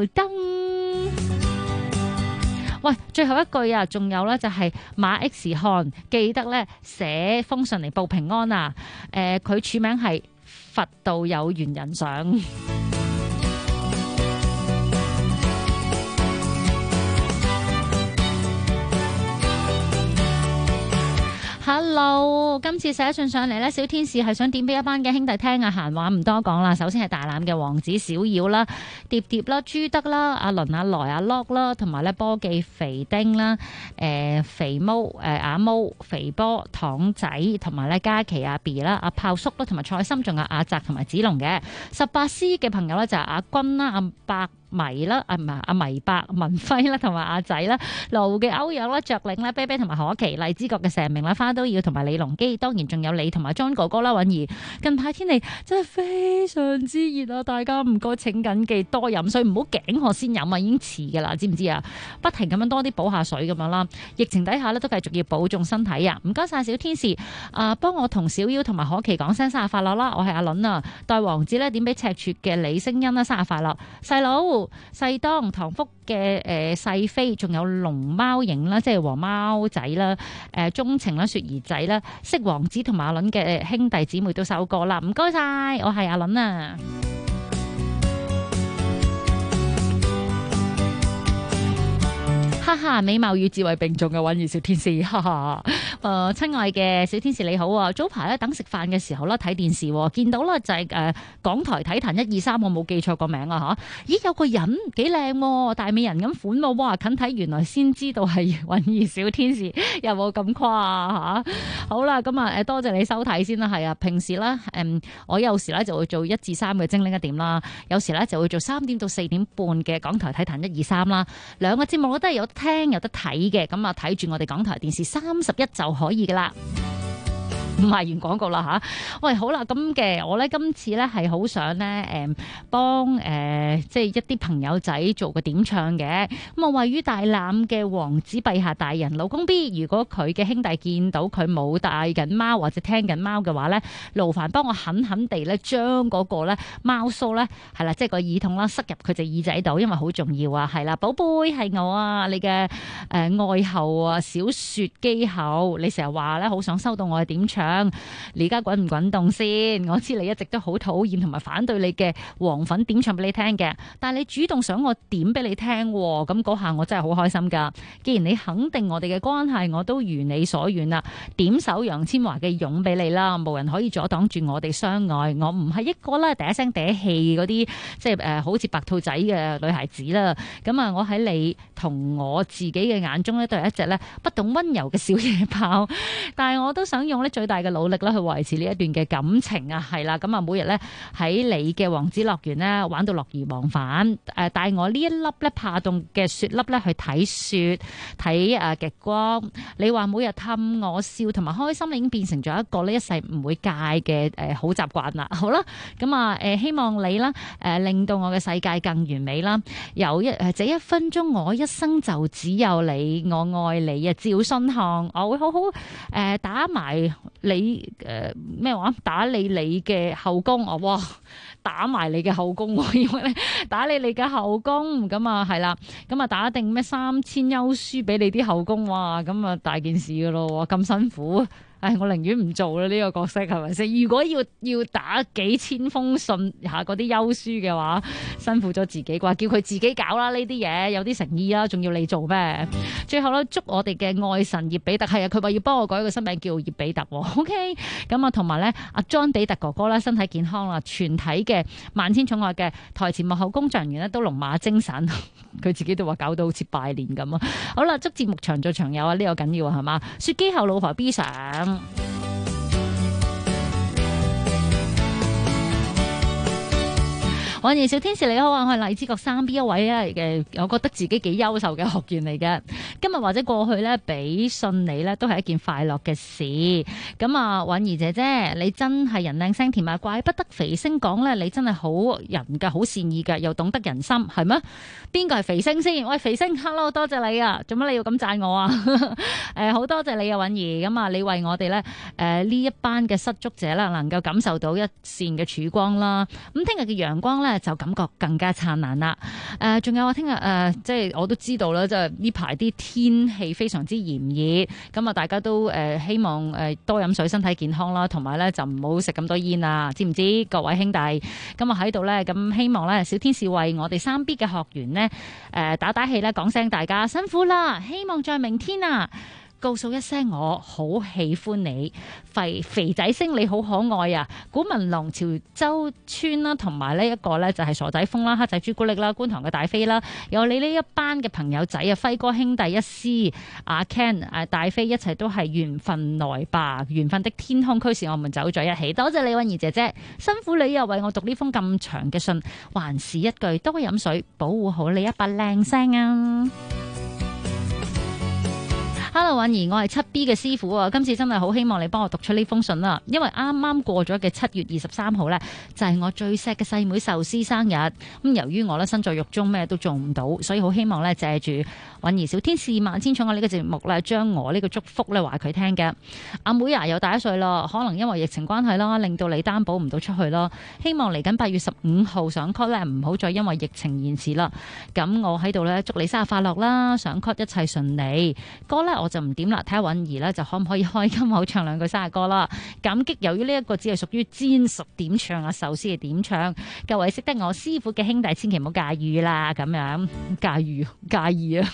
Speaker 2: 喂，最後一句啊，仲有呢就係馬 X 漢，記得呢寫封信嚟報平安啊。佢署名係佛道有緣人上。Hello， 今次寫信上嚟咧，小天使係想點俾一班嘅兄弟聽啊，閒話唔多講啦。首先係大欖嘅王子小妖啦、蝶蝶啦、朱德啦、阿倫、阿來、阿 Lock 啦，同埋咧波記肥丁啦、肥毛、阿毛、肥波、糖仔，同埋咧嘉琪、阿 B 啦、阿炮叔啦，同埋蔡心，仲有阿澤同埋子龍嘅。18C 嘅朋友咧就係阿君啦、阿伯迷啦，唔係阿迷伯文輝啦，同埋阿仔啦，盧嘅歐陽啦、雀嶺啦、啤啤同埋可琪，荔枝角嘅蛇明啦、花都要同埋李龍基，當然仲有你同埋 John 哥哥啦，允兒。近排天氣真係非常之熱啊，大家唔該請緊記多飲水，唔好頸渴先飲啊，已經遲噶啦，知唔知啊？不停咁樣多啲補下水咁樣啦。疫情底下咧都繼續要保重身體啊！唔該晒小天使，幫我同小妖同埋可琪講聲生日快樂啦！我係阿倫啊，代王子咧點俾赤柱嘅李星恩啦，生日快樂，細佬。 超、世當、唐福嘅細飛，仲有龍貓影啦，即係黃貓仔啦，鍾情啦、雪兒仔啦、色王子同埋阿倫嘅兄弟姊妹都收過啦，唔該晒，我係阿倫啊。哈哈，美貌與智慧並重嘅韻兒小天使，哈哈。親愛嘅小天使你好啊！早排咧等食飯嘅時候啦，睇電視見到啦就係港台體壇123，我冇記錯個名啊嚇！咦，有個人幾靚，大美人咁款喎，哇！近睇原來先知道係韻兒小天使，有冇咁誇啊嚇？好啦，咁啊多謝你收睇先啦，係啊，平時咧我有時咧就會做1至3嘅精靈一點啦，有時咧就會做3點到4點半嘅港台體壇123啦，兩個節目我都係有得聽有得睇嘅，咁啊睇住我哋港台電視31就可以噶啦。唔係完廣告啦吓，喂好啦，咁嘅我咧今次咧係好想咧幫即係一啲朋友仔做個點唱嘅。咁啊位於大欖嘅王子陛下大人老公 B， 如果佢嘅兄弟見到佢冇帶緊貓或者聽緊貓嘅話咧，勞煩幫我狠狠地咧將嗰個咧貓須咧係啦，即係個耳筒啦塞入佢隻耳仔度，因為好重要啊。係啦，寶貝係我啊，你嘅愛后啊，小雪姬后，你成日話咧好想收到我嘅點唱。你而家滾唔滾動先？我知你一直都好討厭同埋反對你嘅黃粉點唱俾你聽嘅，但係你主動想我點俾你聽，咁嗰下我真係好開心噶。既然你肯定我哋嘅關係，我都如你所願啦，點首楊千嬅嘅勇俾你啦，無人可以阻擋住我哋相愛。我唔係一個啦，第一聲第一氣嗰啲，即係好似白兔仔嘅女孩子啦。咁啊，我喺你同我自己嘅眼中咧，都係一隻咧不懂溫柔嘅小野豹，但係我都想用咧最大嘅努力啦，去維持呢一段嘅感情啊，係啦，咁啊，每日咧喺你嘅王子樂園咧玩到樂而忘返，帶我呢一粒咧怕凍嘅雪粒咧去睇雪，睇極光。你話每日氹我笑同埋開心，已經變成咗一個呢一世唔會戒嘅好習慣啦。好啦，咁啊希望你啦令到我嘅世界更完美啦。有這一分鐘，我一生就只有你，我愛你啊！趙信航，我會好好打埋你咩話？打你嘅後宮哦，哇！打埋你嘅後宮，我以為咧打你嘅後宮，咁啊係啦，咁啊打定咩3000休書俾你啲後宮，哇！咁啊大件事噶咯，咁辛苦。唉，我寧願唔做啦呢個角色，係咪先？如果要打幾千封信嚇嗰啲休書嘅話，辛苦咗自己啩，叫佢自己搞啦呢啲嘢，有啲誠意啦，仲要你做咩？最後咧，祝我哋嘅愛神葉比特，係啊，佢話要幫我改個新名叫葉比特，OK。咁啊，同埋咧，阿 John 比特哥哥咧，身體健康啦，全體嘅萬千寵愛嘅台前幕後工作人員咧都龍馬精神，佢自己都話搞到好似拜年咁啊！好啦，祝節目長做長有啊，呢個緊要啊，係嘛？雪姬後老婆 B 上。我係小天使你好啊，我係荔枝角3B 一位咧我覺得自己幾優秀嘅學員嚟嘅。今日或者過去咧俾信你咧都係一件快樂嘅事。咁啊，韻兒姐姐你真係人靚聲甜啊，怪不得肥星講咧你真係好人㗎，好善意㗎，又懂得人心，係咩？邊個係肥星先？喂，肥星 ，hello， 多謝你啊！做乜你要咁讚我啊？好多謝你啊，韻兒。咁啊，你為我哋咧呢一班嘅失足者啦，能夠感受到一線嘅曙光啦。咁聽日嘅陽光咧就感覺更加燦爛啦。仲有我聽日即係我都知道啦，即係呢排啲天氣非常之炎熱，咁啊大家都希望多飲水，身體健康啦，同埋咧就唔好食咁多煙啊，知唔知？各位兄弟，咁啊喺度咧，咁希望咧小天使為我哋3B 嘅學員呢打打氣咧，講聲大家辛苦啦，希望在明天啊告訴一聲我好喜歡你，肥仔星你好可愛啊！古文龍潮州村啦，同埋呢一個咧就係傻仔風啦、黑仔朱古力啦、觀塘嘅大飛啦，有你呢一班嘅朋友仔啊，輝哥兄弟一絲、阿 Ken、大飛一齊都係緣分來吧，緣分的天空驅使我們走在一起。多謝你韻兒姐姐，辛苦你又為我讀呢封咁長嘅信，還是一句多飲水，保護好你一把靚聲啊！ Hello， 允兒，我係7B 嘅師傅啊！今次真係好希望你幫我讀出呢封信啦，因為啱啱過咗嘅7月23號呢，就係我最錫嘅細妹壽司生日。咁由於我呢身在獄中，咩都做唔到，所以好希望呢借住允兒小天使萬千寵愛呢個節目呢，將我呢個祝福呢話佢聽嘅。阿妹啊，又大1歲啦，可能因為疫情關係啦，令到你擔保唔到出去啦。希望嚟緊8月15號上 call 呢，唔好再因為疫情延遲啦。咁我喺度呢，祝你生日快樂啦，上 call 一切順利。歌呢我就唔點啦，睇下允兒呢就可唔可以開金口唱2句生日歌啦。感激由於呢一個只係屬於專屬點唱啊，壽司嘅點唱，各位識得我師傅嘅兄弟千祈唔好介意啦，咁樣介意啊，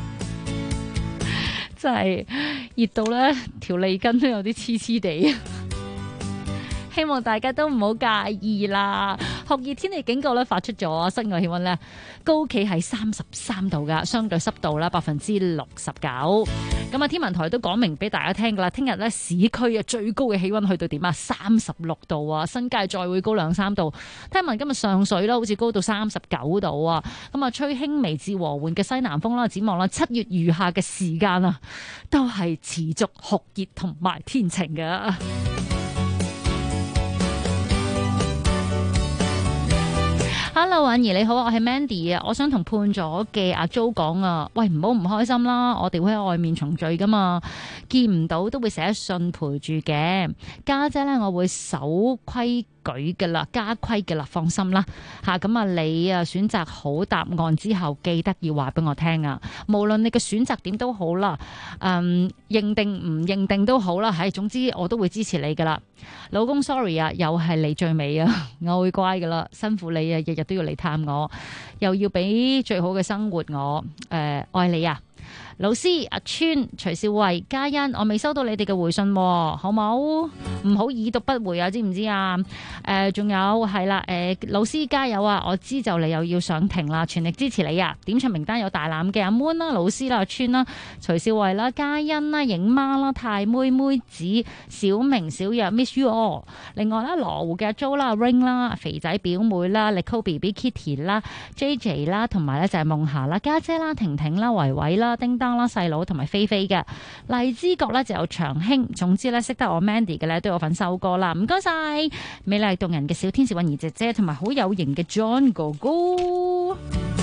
Speaker 2: 真係熱到呢條脷根都有啲黐黐地。希望大家都唔好介意啦。酷熱天氣警告咧發出咗，室外氣溫咧高企係33度噶，相對濕度啦69%。咁啊，天文台都講明俾大家聽噶啦，聽日咧市區啊最高嘅氣溫去到點啊36度啊，新界再會高2-3度。聽聞今日上水啦，好似高到39度啊。咁啊，吹輕微至和緩嘅西南風啦，展望啦7月餘下嘅時間啊，都係持續酷熱同埋天晴噶。Hello， 允兒你好，我係 Mandy 啊，我想同判咗嘅阿 Jo 講啊，喂，唔好唔開心啦，我哋會喺外面重聚噶嘛，見唔到都會寫信陪住嘅。家姐咧，我會守規矩嘅啦，家規嘅啦，放心啦吓。咁啊，你啊選擇好答案之後，記得要話俾我聽啊。無論你嘅選擇點都好啦，認定唔認定都好啦，係總之我都會支持你噶啦。老公 sorry 啊，又係你最尾啊，我會乖噶啦，辛苦你啊，日日都要嚟探我，又要俾最好嘅生活我，愛你啊。老師阿川徐少慧嘉欣，我未收到你哋嘅回信，好冇？唔好已讀不回啊，知唔知啊？仲有係啦，老師加油啊！我知就你又要上庭啦，全力支持你啊！點唱名單有大欖嘅阿 moon 啦、老師啦、阿川啦、徐少慧啦、嘉欣啦、影媽啦、太妹妹子、小明、小若 miss you all。另外啦，羅湖嘅阿 Jo 啦、Ring 啦、肥仔表妹啦、Nicole BB Kitty 啦、JJ 啦，同埋咧就係夢霞啦、家姐啦、婷婷啦、維維啦、叮當啦、細佬同埋菲菲嘅。荔枝角咧就有長興。總之咧識得我 Mandy 嘅咧都有份收歌啦，唔該晒美麗動人嘅小天使允兒姐姐，同埋好有型嘅 John 哥哥。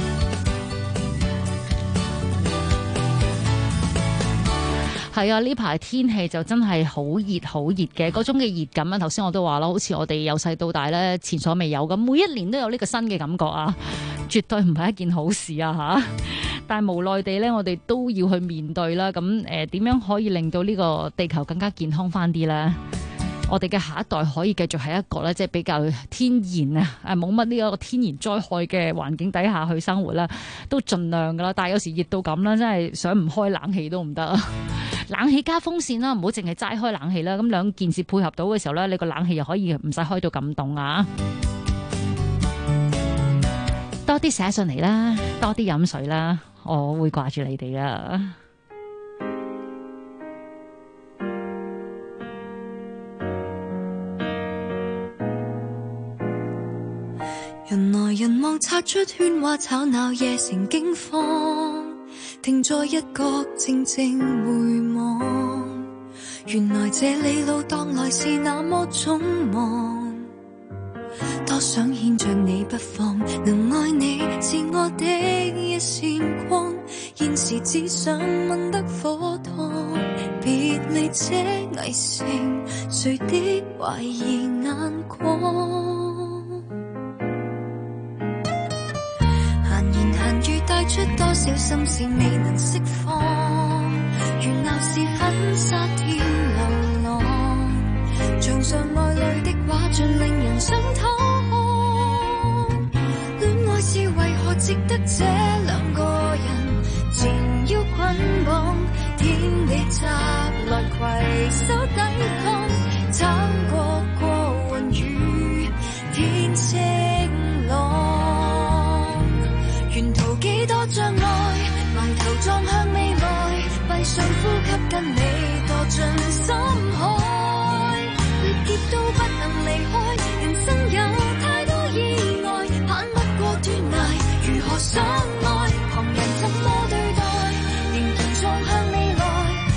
Speaker 2: 係啊，呢排天氣就真係好熱好熱嘅，嗰種嘅熱感啊，頭先我都話啦，好似我哋由細到大咧前所未有咁，每一年都有呢個新嘅感覺啊，絕對唔係一件好事啊吓。但係無奈地咧，我哋都要去面對啦。咁點樣可以令到呢個地球更加健康翻啲咧？我哋嘅下一代可以繼續喺一個咧，即係比較天然啊，冇乜呢個天然災害嘅環境底下去生活啦，都盡量噶啦。但係有時熱到咁啦，真係想唔開冷氣都唔得啊！冷氣加風扇啦，唔好淨係齋開冷氣啦。咁兩件事配合到嘅時候咧，你個冷氣又可以唔使開到咁凍啊！多啲寫信嚟啦，多啲飲水啦，我會掛住你哋噶。
Speaker 8: 人來人往，擦出喧嘩吵鬧，夜城驚慌，停在一角靜靜回望。原來這里路當來是那麼匆忙，多想牽着你不放，能愛你是我的一線光，現時只想問得火燙，別離這危城，誰的懷疑眼光？閒語帶出多少心事未能釋放，原來是粉沙添流浪，牆上愛侶的畫像令人想偷看，戀愛是為何值得這兩個人纏腰捆綁，天地拆來攜手抵抗，撐過過雲雨天晴朗，沿途幾多障礙，埋頭撞向未來，閉上呼吸跟你墮進深海，歷劫都不能離開，人生有太多意外，攀不過斷崖，如何相愛，旁人怎麼對待，仍然撞向未來，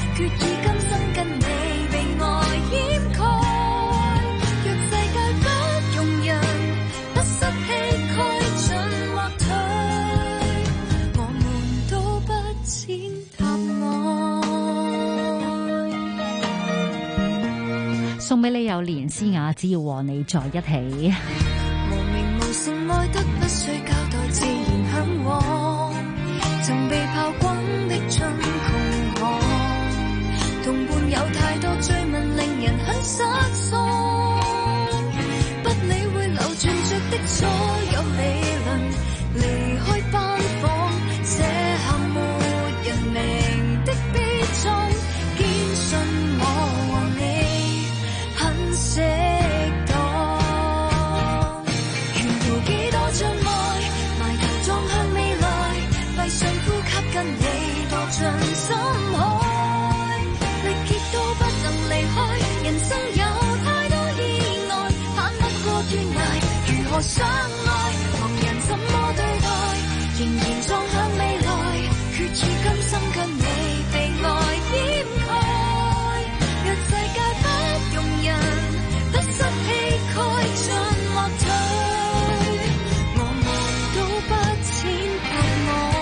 Speaker 2: 送俾你有連詩雅，只要和你在一起。
Speaker 8: 無名無姓愛得不需交代，自然向往。曾被炮轟的盡窮巷，同伴有太多追問，令人很失喪。不理會流傳着的所有理論，離開班房，寫下沒人明的悲壯，堅信我和你很適當。沿途幾多障礙，埋頭撞向未來，閉上呼吸跟你墮進深海，力竭到不能離開，人生有太多意外，攀不過斷崖，如何相愛？旁人怎麼對待？仍然撞向未來，決意今生跟你被愛掩蓋。若世界不容人，不失氣概盡或退，我們都不淺薄我。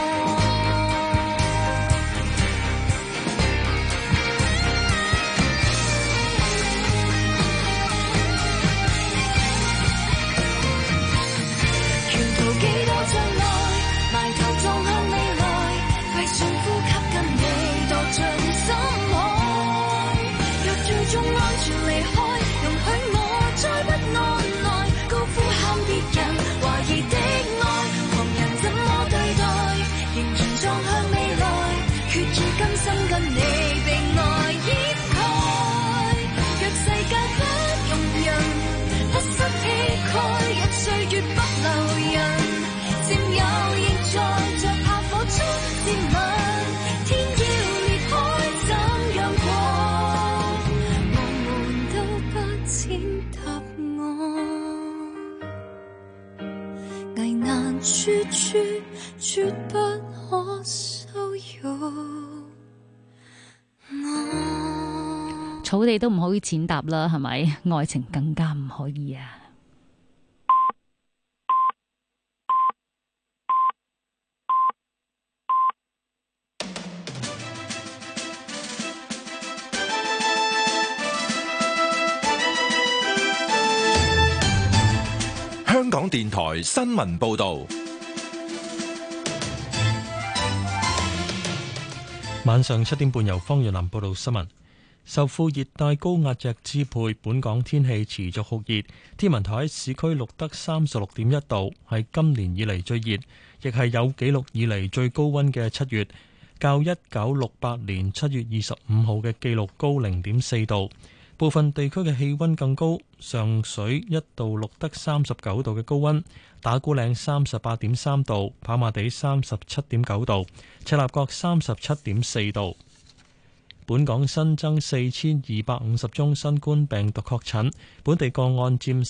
Speaker 8: 沿途幾多障礙，埋頭撞向未來，閉上呼吸跟你墮進深海。若最終安全離開，容許我再不按耐，高呼喊別人懷疑的愛，旁人怎麼對待？仍然撞向未來，決意今生跟你被愛掩蓋。若世界不容人，不失氣概，若歲月不留人，佔有仍在着炮火中接吻，天要裂開怎樣過？我們都不淺答案，危難處處絕不可羞辱我。
Speaker 2: 草地都唔可以踐踏啦，係咪？愛情更加唔可以啊！
Speaker 4: 香港電台新聞報導，
Speaker 1: 晚上7點半由方遠南報道新聞。受副熱帶高壓脊支配，本港天氣持續酷熱。天文台喺市區錄得36.1度，係今年以嚟最熱，亦係有紀錄以嚟最高溫嘅7月，較1968年7月25號嘅紀錄高0.4度。部分地區嘅氣溫更高，上水一度錄得39度嘅高溫，打鼓嶺38.3度，跑馬地37.9度，赤鱲角37.4度。本港新增4250宗新冠病毒確診，本地個案佔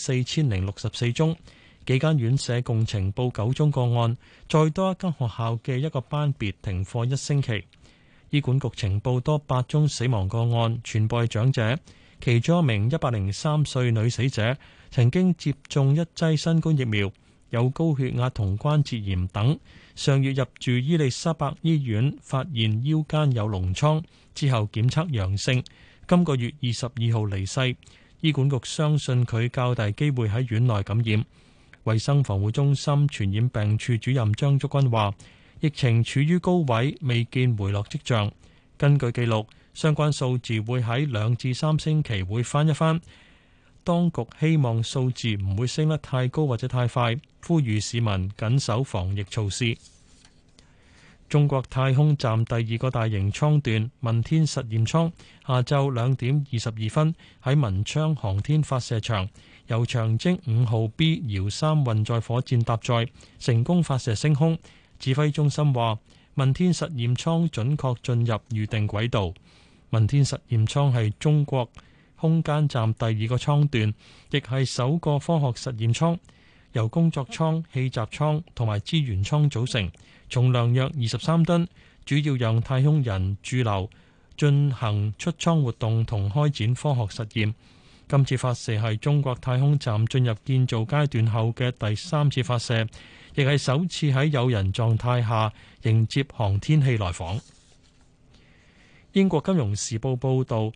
Speaker 1: 4064宗。幾間院舍共呈報9宗個案，再多一間學校嘅一個班別停課1星期。醫管局呈報多8宗死亡個案，全部係長者。其中一名103歲女死者曾經接種1劑新冠疫苗，有高血壓同關節炎等。上月入住伊利沙伯醫院，發現腰間有膿瘡，之後檢測陽性。今個月22號離世。醫管局相信佢較大機會喺院內感染。衛生防護中心傳染病處主任張竹君話：疫情處於高位，未見回落跡象。根據記錄，相關數字會喺2至3星期會翻一番。當局希望數字唔會升得太高或者太快，呼籲市民緊守防疫措施。中國太空站第2個大型艙段問天實驗艙下晝2點22分喺文昌航天發射場由長征5號 B 遙3運載火箭搭載，成功發射升空。指揮中心話，問天實驗艙準確進入預定軌道。問天實驗艙係中國空間站第2個艙段，亦係首個科學實驗艙，由工作艙、氣閘艙同埋資源艙組成，重量約23噸，主要讓太空人駐留、進行出艙活動同開展科學實驗。今次發射係中國太空站進入建造階段後嘅第3次發射，亦係首次喺有人狀態下迎接航天器來訪。英國金融時報報導，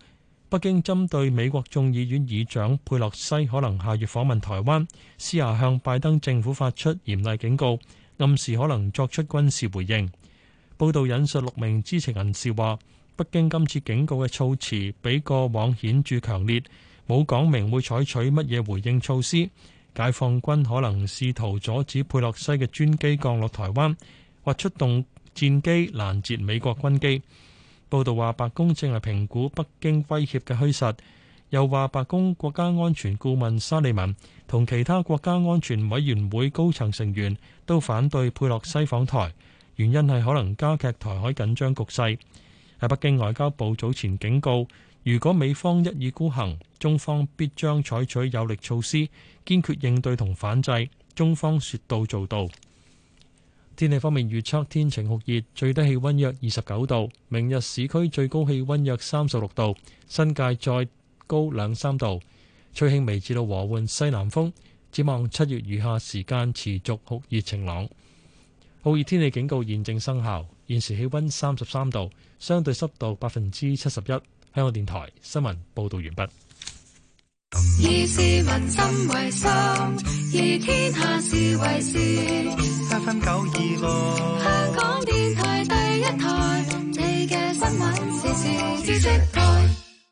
Speaker 1: 北京針對美國眾議院議長佩洛西可能下月訪問台灣，私下向拜登政府發出嚴厲警告，暗示可能作出軍事回應。報道引述6名知情人士話，北京今次警告嘅措辭比過往顯著強烈，冇講明會採取乜嘢回應措施。解放軍可能試圖阻止佩洛西嘅專機降落台灣，或出動戰機攔截美國軍機。報道話，白宮正係評估北京威脅嘅虛實，又話白宮國家安全顧問沙利文同其他國家安全委員會高層成員都反對佩洛西訪台，原因係可能加劇台海緊張局勢。喺北京外交部早前警告，如果美方一意孤行，中方必將採取有力措施，堅決應對同反制。中方說到做到。天氣方面預測，天晴酷熱，最低氣溫約29度。明日市區最高氣溫約36度，新界再高2-3度。吹輕微至到和緩西南風。展望7月餘下時間持續酷熱晴朗。酷熱天氣警告現正生效。現時氣溫33度，相對濕度71%。香港電台新聞報道完畢。
Speaker 8: 以市民心為心，以天下事為事。FM926，香港電台第一台，你嘅新聞時事知識台。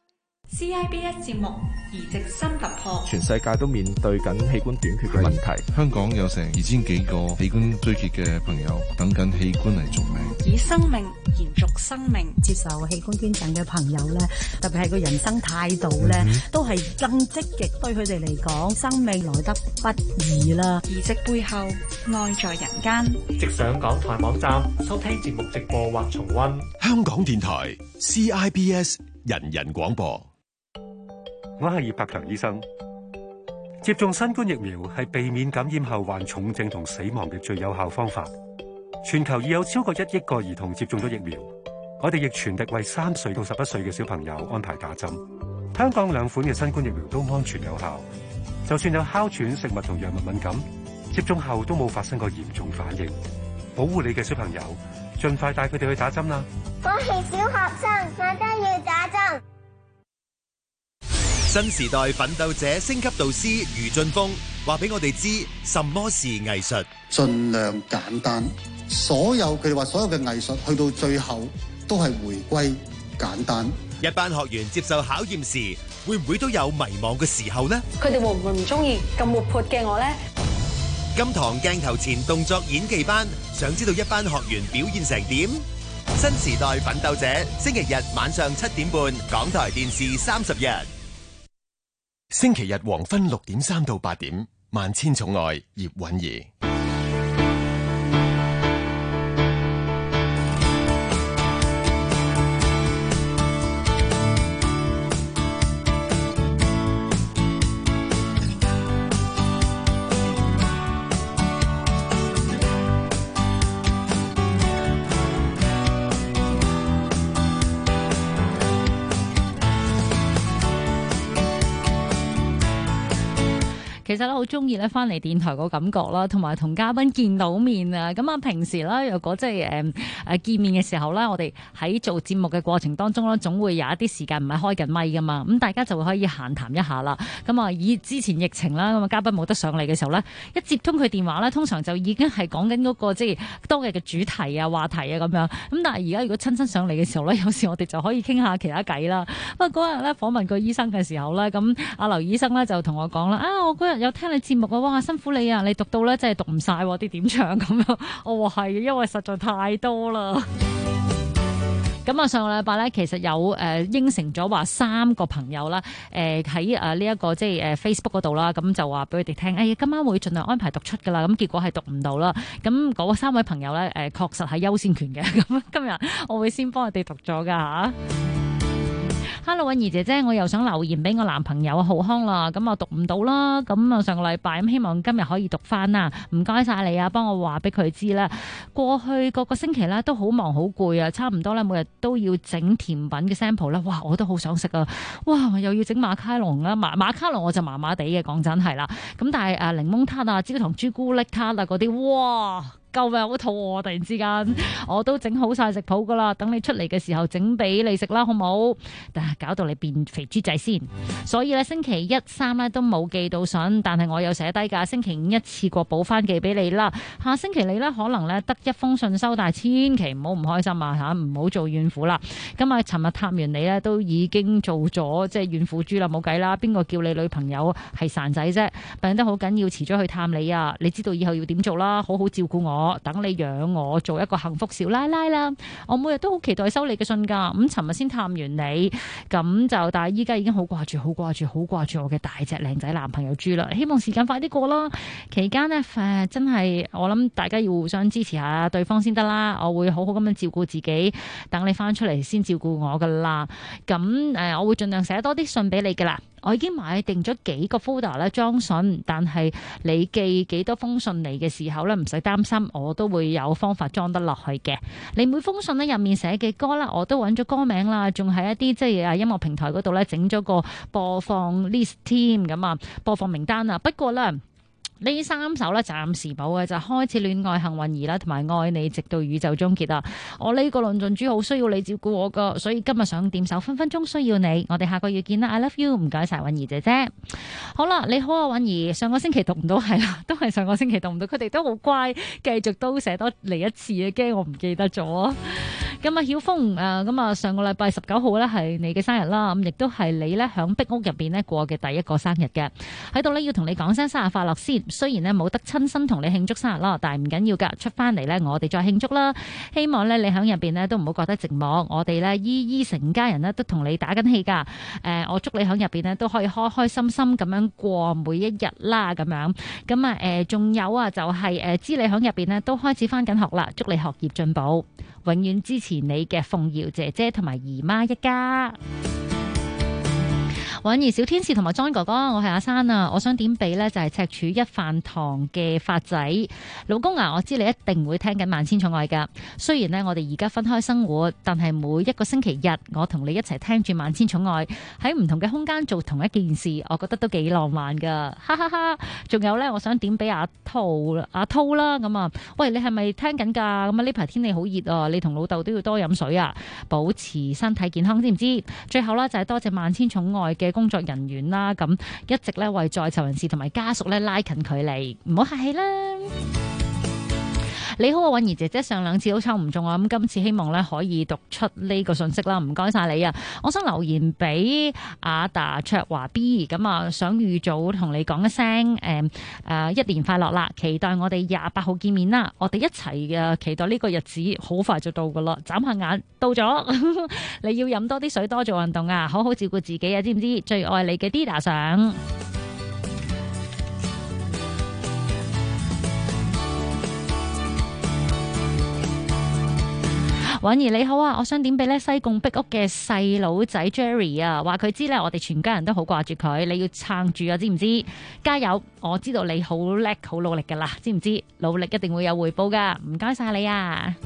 Speaker 11: CIBS 節目移植新突破，
Speaker 12: 全世界都面對緊器官短缺嘅問題。
Speaker 13: 香港有成2000幾個器官追缺嘅朋友等緊器官嚟續命，
Speaker 11: 以生命延續生命。
Speaker 14: 接受器官捐贈嘅朋友咧，特別係個人生態度咧，都係更積極。對佢哋嚟講，生命來得不易啦。
Speaker 11: 移植背後，愛在人間。
Speaker 17: 直上港台網站收聽節目直播或重溫。
Speaker 15: 香港電台 CIBS 人人廣播。
Speaker 26: 我係葉柏強醫生。接種新冠疫苗係避免感染後患重症同死亡嘅最有效方法。全球已有超過1億個兒童接種咗疫苗，我哋亦全力為3歲到11歲嘅小朋友安排打針。香港2款嘅新冠疫苗都安全有效，就算有哮喘、食物同藥物敏感，接種後都冇發生過嚴重反應。保護你嘅小朋友，盡快帶佢哋去打針啦！
Speaker 27: 我係小學生，我都要打針。
Speaker 15: 新時代奮鬥者升級導師余俊峰話俾我哋知，什麼是藝術？
Speaker 23: 盡量簡單。佢哋話所有嘅藝術去到最後都係回歸簡單。
Speaker 15: 一班學員接受考驗時，會唔會都有迷茫嘅時候呢？
Speaker 28: 佢哋會唔會唔中意咁活潑嘅我呢？
Speaker 15: 今堂鏡頭前動作演技班，想知道一班學員表現成點？新時代奮鬥者，星期日晚上7點半，港台電視30日。星期日黃昏6點3到8點，萬千寵愛葉韻儀。
Speaker 2: 其實咧好中意咧翻嚟電台個感覺啦，同埋同嘉賓見到面啊！咁啊，平時啦，如果即係見面嘅時候咧，我哋喺做節目嘅過程當中咧，總會有一啲時間唔係開緊咪噶嘛，咁大家就會可以閒談一下啦。咁啊，以之前疫情啦，咁啊嘉賓冇得上嚟嘅時候咧，一接通佢電話咧，通常就已經係講緊嗰個即係當日嘅主題啊、話題啊咁樣。咁但係而家如果親身上嚟嘅時候咧，有時我哋就可以傾下其他偈啦。不過嗰日咧訪問個醫生嘅時候咧，咁阿劉醫生咧就同我講啦，我嗰日有聽你節目啊，哇辛苦你啊，你讀到咧真係讀唔晒啲點唱咁樣。我話係，因為實在太多啦。咁啊，上個禮拜咧，其實有應承咗話3個朋友啦，喺呢一個即係Facebook 嗰度啦，咁就話俾佢哋聽，今晚會盡量安排讀出噶啦，咁結果係讀唔到啦。咁嗰3位朋友咧，確實係優先權嘅。咁今日我會先幫佢哋讀咗噶吓。Hello， 韻儀姐姐，我又想留言俾我男朋友浩康啦，咁啊讀唔到啦，咁啊上個禮拜咁希望今日可以讀翻啦，唔該晒你啊，幫我話俾佢知啦。過去個星期咧都好忙好攰啊，差唔多咧每日都要整甜品嘅 sample 啦，哇我都好想食啊，哇又要整馬卡龍啦，馬卡龍我就麻麻地嘅，講真係啦，咁但係檸檬撻啊、焦糖朱古力撻啊嗰啲，哇救命，好肚餓，突然之間我都整好晒食譜噶啦，等你出嚟嘅時候整俾你食啦，好冇？但係搞到你變肥豬仔先，所以咧星期一、三咧都冇寄到信，但係我有寫低噶，星期五一次過補翻寄俾你啦。下星期你咧可能咧得一封信收，但係千祈唔好唔開心啊吓，唔好做怨婦啦。咁啊，尋日探完你咧都已經做咗即係怨婦豬啦，冇計啦，邊個叫你女朋友係孱仔啫？病得好緊要，遲咗去探你啊！你知道以後要點做啦，好好照顧我，等你養我，做一個幸福少奶奶啦。我每日都好期待收你嘅信噶，咁尋日先探完你，咁就但係依家已經好掛住我嘅大隻靚仔男朋友豬啦。希望時間快啲過啦，期間呢，真係我諗大家要互相支持下對方先得啦。我會好好咁樣照顧自己，等你翻出嚟先照顧我噶啦。咁我會盡量寫多啲信俾你噶啦。我已經買定咗幾個 folder 咧裝信，但係你寄幾多封信嚟嘅時候咧，唔使擔心，我都會有方法裝得落去嘅。你每封信咧入面寫嘅歌啦，我都揾咗歌名啦，仲係一啲即係音樂平台嗰度咧整咗個播放 list 添咁啊，播放名單啊。不過咧，呢三首咧暫時冇嘅，就開始戀愛幸運兒啦，同埋愛你直到宇宙終結啊！我呢個論盡豬好需要你照顧我噶，所以今日想點首分分鐘需要你。我哋下個月見啦 ，I love you， 唔該晒韻兒姐姐。好啦，你好啊韻兒，上個星期讀唔到係啦，都係上個星期讀唔到，佢哋都好乖，繼續都寫多嚟一次啊，驚我唔記得咗。咁啊曉峰咁啊上個禮拜19號咧係你嘅生日啦，咁亦都係你咧響壁屋入邊咧過嘅第一個生日嘅，喺度咧要同你講聲生日快樂先。雖然咧冇得親身同你慶祝生日啦，但係唔緊要噶，出翻嚟咧我哋再慶祝啦。希望咧你響入邊咧都唔好覺得寂寞，我哋咧依成家人咧都同你打緊氣噶。我祝你響入邊咧都可以開開心心咁樣過每一日啦，咁樣。咁啊仲有啊就係知你響入邊咧都開始翻緊學啦，祝你學業進步，永遠支持你嘅鳳瑤姐姐同埋姨媽一家。韻兒小天使同埋 John 哥哥，我係阿珊啊！我想點俾呢就係赤柱一飯堂嘅發仔老公啊！我知你一定會聽緊萬千寵愛噶。雖然呢我哋而家分開生活，但係每一個星期日我同你一齊聽住萬千寵愛，喺唔同嘅空間做同一件事，我覺得都幾浪漫噶，哈哈哈！仲有呢，我想點俾阿濤啦咁啊！喂，你係咪聽緊噶？咁啊呢排天氣好熱啊，你同老豆都要多飲水啊，保持身體健康，知唔知？最後啦就係多謝萬千寵愛嘅工作人員啦，咁一直咧為在囚人士同埋家屬咧拉近距離，唔好客氣啦。你好啊，韻兒姐姐，上兩次都抽唔中啊，咁今次希望咧可以讀出呢個信息啦，唔該晒你啊！我想留言俾阿達卓華 B， 咁啊想預早同你講一聲，一年快樂啦！期待我哋28號見面啦，我哋一齊嘅期待呢個日子好快就到噶啦，眨下眼到咗，你要飲多啲水，多做運動啊，好好照顧自己啊，知唔知？最愛你嘅 Dida 上。韻兒你好啊，我想點俾咧西貢壁屋嘅細佬仔 Jerry 啊，話佢知咧我哋全家人都好掛住佢，你要撐住啊，知唔知？加油！我知道你好叻好努力噶啦，知唔知？努力一定會有回報噶，唔該晒你啊！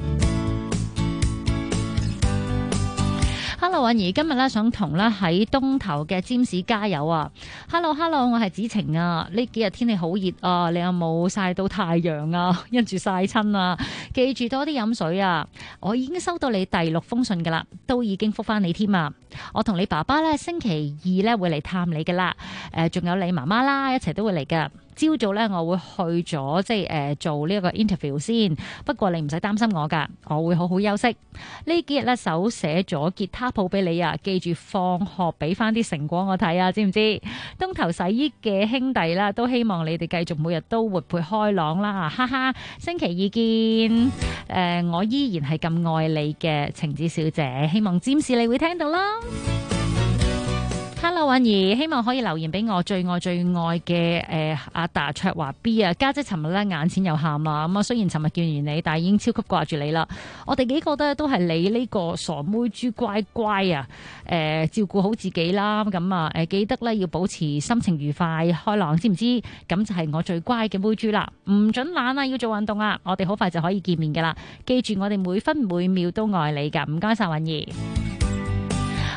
Speaker 2: Hello 韻兒，今日咧想同咧喺東頭嘅占士加油啊 ！Hello， 我係子晴啊！呢幾日天氣好熱啊，你有冇曬到太陽啊？因住曬親啊！記住多啲飲水啊！我已經收到你第6封信噶啦，都已經覆翻你添啊！我同你爸爸咧星期2咧會嚟探你噶啦，仲有你媽媽啦，一齊都會嚟噶。朝早咧，我會去咗即係做呢一個 interview 先。不過你唔使擔心我㗎，我會好好休息。呢幾日咧手寫咗吉他譜俾你啊，記住放學俾翻啲成果我睇啊，知唔知？東頭洗衣嘅兄弟啦，都希望你哋繼續每日都活潑開朗啦，哈哈！星期2見。我依然係咁愛你嘅晴子小姐，希望占士你會聽到啦。Hello 韻兒，希望可以留言俾我最愛嘅阿達卓華 B 啊，家姐尋日咧眼淺又喊啦，咁啊雖然尋日見完你，但係已經超級掛住你啦。我哋幾個都係你呢個傻妹豬乖乖啊，照顧好自己啦，咁啊記得咧要保持心情愉快開朗，知唔知？咁就係我最乖嘅妹豬啦，唔准懶啊，要做運動啊！我哋好快就可以見面噶啦，記住我哋每分每秒都愛你噶，唔該晒韻兒。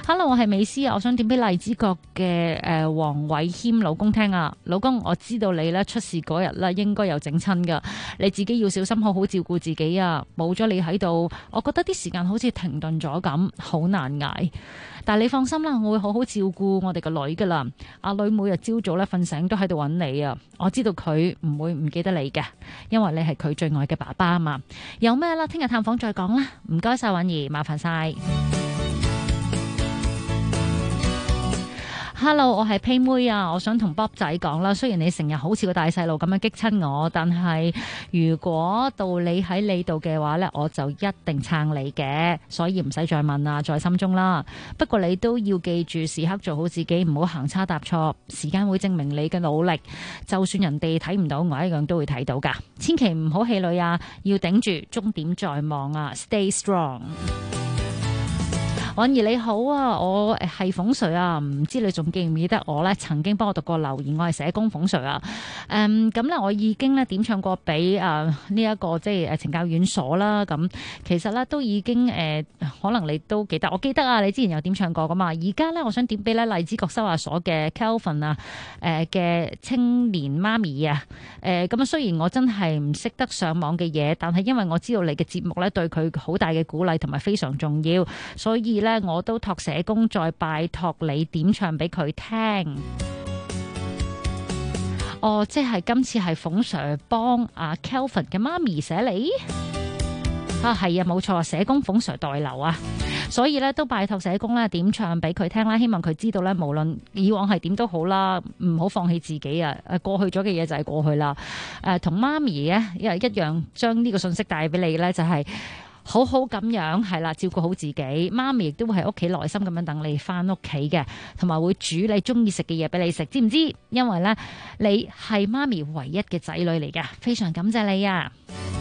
Speaker 2: Hello， 我係美斯啊，我想點俾荔枝角嘅黃偉謙老公聽啊。老公，我知道你咧出事嗰日咧應該有整親噶，你自己要小心，好好照顧自己啊。冇咗你喺度，我覺得啲時間好似停頓咗咁，好難捱。但係你放心啦，我會好好照顧我哋個女噶啦。阿女每日朝早咧瞓醒都喺度揾你啊，我知道佢唔會唔記得你嘅，因為你係佢最愛嘅爸爸啊嘛。有咩啦？聽日探訪再講啦。唔該晒，允兒，麻煩晒。Hello， 我係 Pay 妹啊，我想同 Bob 仔講啦。雖然你成日好似個大細路咁樣激親我，但係如果到你喺你度嘅話呢，我就一定撐你嘅，所以唔使再問啦，在心中啦。不過你都要記住，時刻做好自己，唔好行差踏錯。時間會證明你嘅努力，就算人哋睇唔到，我一樣都會睇到噶。千祈唔好氣餒啊，要頂住，終點在望啊 ，Stay strong。允兒你好啊，我係馮 Sir 啊，唔知你仲記唔記得我咧？曾經幫我讀過留言，我係社工馮 Sir 啊。咁咧，我已經咧點唱過俾呢一個即係懲教院所啦。咁其實咧都已經可能你都記得，我記得啊，你之前有點唱過噶嘛。而家咧，我想點俾咧荔枝角收押所嘅 Kelvin 啊，嘅青年媽咪啊。咁啊，雖然我真係唔識得上網嘅嘢，但係因為我知道你嘅節目咧對佢好大嘅鼓勵同埋非常重要，所以咧我都託社工再拜託你點唱俾佢聽。哦，即係今次係馮 Sir 幫阿 Kelvin 嘅媽咪寫你啊，係啊，冇錯，社工馮 Sir 代留啊，所以咧都拜託社工咧點唱俾佢聽啦，希望佢知道咧無論以往係點都好啦，唔好放棄自己啊！過去咗嘅嘢就係過去啦。同媽咪咧一樣將呢個信息帶俾你咧，就係好好咁樣係啦，照顧好自己。媽咪亦都會喺屋企耐心咁樣等你翻屋企嘅，同埋會煮你中意食嘅嘢俾你食，知唔知？因為咧你係媽咪唯一嘅仔女嚟㗎，非常感謝你啊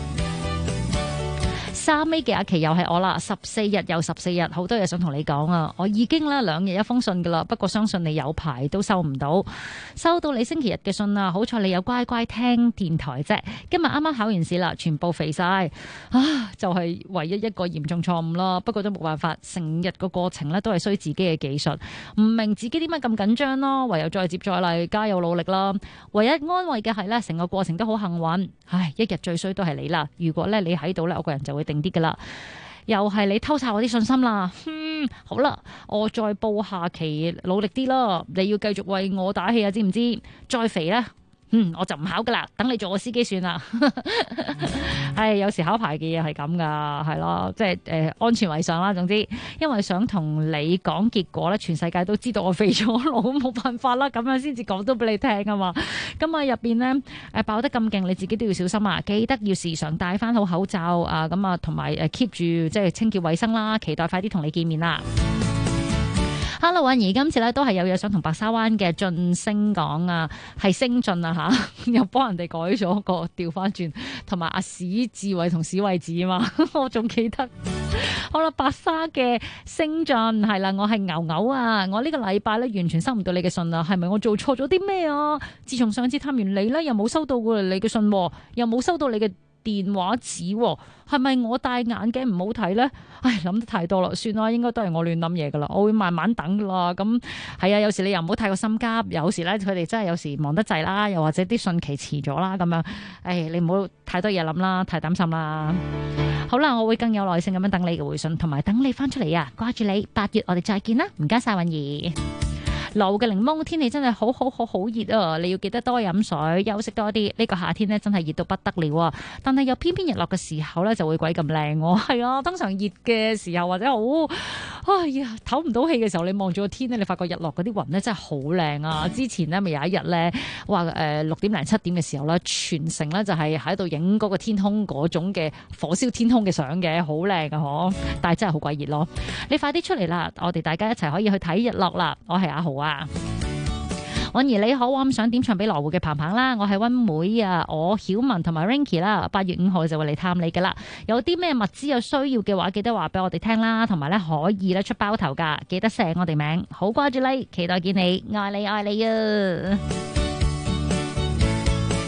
Speaker 2: ！3尾嘅阿琪又係我啦，14日又14日，好多嘢想同你講啊！我已經咧2日一封信噶啦，不過相信你有排都收唔到。收到你星期日嘅信啊，好彩你有乖乖聽電台啫。今日啱啱考完試啦，全部肥晒啊！就係唯一一個嚴重錯誤啦，不過都冇辦法，成日個過程咧都係需自己嘅技術，唔明自己點解咁緊張咯，唯有再接再厲，加油努力啦。唯一安慰嘅係咧，成個過程都好幸運。唉，一日最衰都係你啦。如果咧你喺度咧，我個人就會定啲噶啦。又係你偷拆我啲信心啦。好啦，我再報下期努力啲啦。你要繼續為我打氣啊，知唔知？再肥咧，我就唔考噶啦，等你做我司機算啦。係有時考牌嘅嘢係咁噶，係咯，即係安全為上啦。總之，因為想同你講結果咧，全世界都知道我肥咗佬，冇辦法啦，咁樣先至講到俾你聽啊嘛。咁啊入邊咧爆得咁勁，你自己都要小心啊！記得要時常戴翻好口罩啊，咁啊同埋keep 住即係清潔衛生啦。期待快啲同你見面啦！Hello， 允兒，今次咧都係有嘢想同白沙灣嘅晉升講啊，係升進啊吓，又幫人哋改咗個調翻轉，同埋阿史志偉同史慧子啊嘛，我仲記得。好啦，白沙嘅升進係啦，我係牛牛啊，我呢個禮拜咧完全收唔到你嘅信啊，係咪我做錯咗啲咩啊？自從上次探完你咧，又冇收到過你嘅信，又冇收到你嘅電話紙，係咪我戴眼鏡唔好睇呢？唉，諗得太多啦，算啦，應該都係我亂諗嘢噶啦，我會慢慢等噶啦。咁係啊，有時你又唔好太過心急，有時咧佢哋真係有時忙得滯啦，又或者啲信期遲咗啦，咁樣，唉，你唔好太多嘢諗啦，太擔心啦。好啦，我會更有耐性咁樣等你嘅回信，同埋等你翻出嚟啊！掛住你，8月我哋再見啦，唔該晒允兒。流嘅檸檬，天氣真係好熱啊！你要記得多飲水，休息多啲。呢個夏天呢，真係熱到不得了啊！但係又偏偏日落嘅時候呢，就會鬼咁靚喎。係啊，通常熱嘅時候或者哎呀唞唔到氣嘅時候，你望住個天呢，你發覺日落嗰啲雲呢，真係好靚啊！之前呢，咪有一日呢，話6點零7點嘅時候呢，全城呢就係喺度影嗰個天空嗰種嘅火燒天空嘅相嘅，好靚啊！嗬，但係真係好鬼熱咯！你快啲出嚟啦，我哋大家一齊可以去睇日落啦！我係阿豪啊！允兒你好，我咁想點唱俾羅湖嘅鵬鵬啦，我係溫妹啊，我曉文同埋 Rinky 啦，8月5號就會嚟探你噶啦，有啲咩物資有需要嘅話，記得話俾我哋聽啦，同埋咧可以咧出包頭噶，記得寫我哋名，好掛住你，期待見你，愛你愛你啊！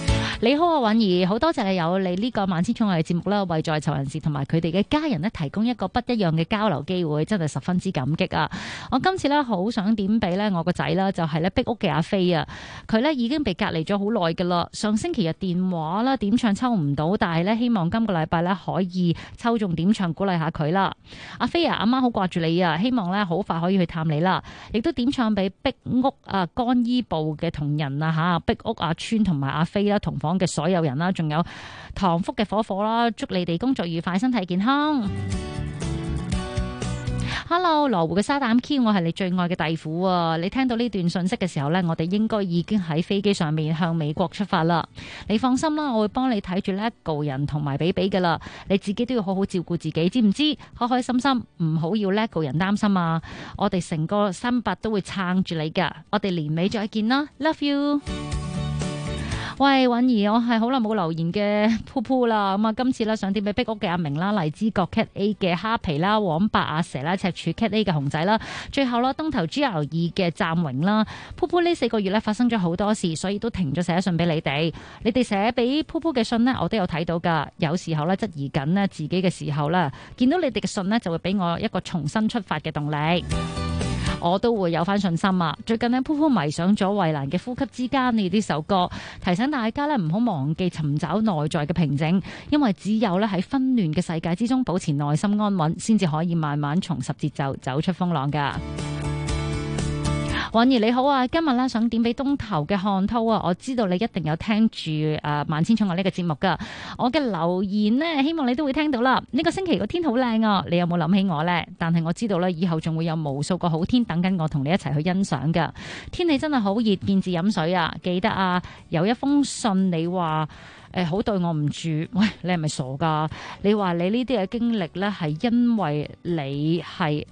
Speaker 2: 你好啊，允兒，好多謝你有你呢個萬千寵愛嘅節目啦，為在囚人士同埋佢哋嘅家人呢提供一個不一樣嘅交流機會，真係十分之感激啊！我今次呢，好想點俾呢我個仔啦，就係呢壁屋嘅阿飛啊，佢呢已經被隔離咗好耐噶啦，上星期日電話啦點唱抽唔到，但係呢，希望今個禮拜呢可以抽中點唱鼓勵下佢啦。阿飛啊，阿媽好掛住你啊，希望呢好快可以去探你啦，亦都點唱俾壁屋啊乾衣部嘅同仁啊吓，壁屋阿川同埋阿飛啦，同房嘅所有人啦，仲有唐福嘅火火啦，祝你哋工作愉快，身體健康。Hello， 羅湖嘅沙膽 Q， 我係你最愛嘅弟婦啊！你聽到呢段信息嘅時候呢，我哋應該已經喺飛機上面向美國出發啦。你放心啦，我會幫你睇住 LEGO 人同埋比比噶啦。你自己都要好好照顧自己，知唔知？開開心心，唔好要 LEGO 人擔心啊！我哋成個300都會撐住你噶。我哋年尾再見啦 ，Love you。喂，允兒，我係好耐冇留言嘅噗噗啦，咁啊，今次咧想點俾壁屋嘅阿明啦、荔枝角 Cat A 嘅蝦皮啦、黃白阿蛇啦、赤柱 Cat A 嘅熊仔啦，最後啦東頭 GL2 嘅贊榮啦，噗噗呢4個月咧發生咗好多事，所以都停咗寫信俾你哋。你哋寫俾噗噗嘅信呢，我都有睇到噶。有時候咧質疑緊呢自己嘅時候咧，見到你哋嘅信呢，就會俾我一個重新出發嘅動力。我都會有翻信心啊！最近呢，噗噗迷上咗衛蘭嘅《呼吸之間》呢首歌，提醒大家呢唔好忘記尋找內在嘅平靜，因為只有咧喺紛亂嘅世界之中保持內心安穩，先至可以慢慢重拾節奏，走出風浪噶。允兒你好啊，今日咧想點俾東頭嘅漢濤啊，我知道你一定有聽住萬千寵愛呢個節目噶，我嘅留言呢，希望你都會聽到啦。呢個星期個天好靚啊，你有冇諗起我呢？但係我知道咧，以後仲會有無數個好天等緊我同你一齊去欣賞噶。天氣真係好熱，見字飲水啊！記得啊，有一封信你話好對我唔住，喂，你係咪傻噶？你話你呢啲嘅經歷呢，係因為你係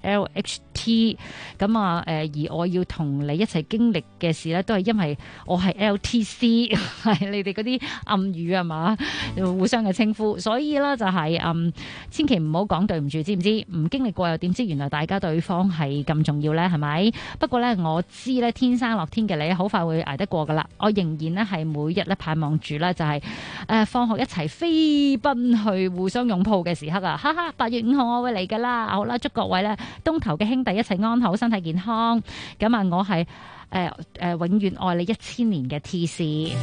Speaker 2: LHT 咁啊，而我要同你一齊經歷嘅事呢，都係因為我係 LTC， 係你哋嗰啲暗語係嘛，互相嘅稱呼，所以呢，就係千祈唔好講對唔住，知唔知？唔經歷過又點知原來大家對方係咁重要呢？係咪？不過呢，我知呢，天生樂天嘅你好快會捱得過噶啦，我仍然呢，係每日呢盼望住呢，就係放學一齊飛奔去互相擁抱嘅時刻啊！哈哈，8月5號我會嚟噶啦，好啦，祝各位咧東頭嘅兄弟一齊安好，身體健康。咁啊，我係永遠愛你1000年嘅 TC。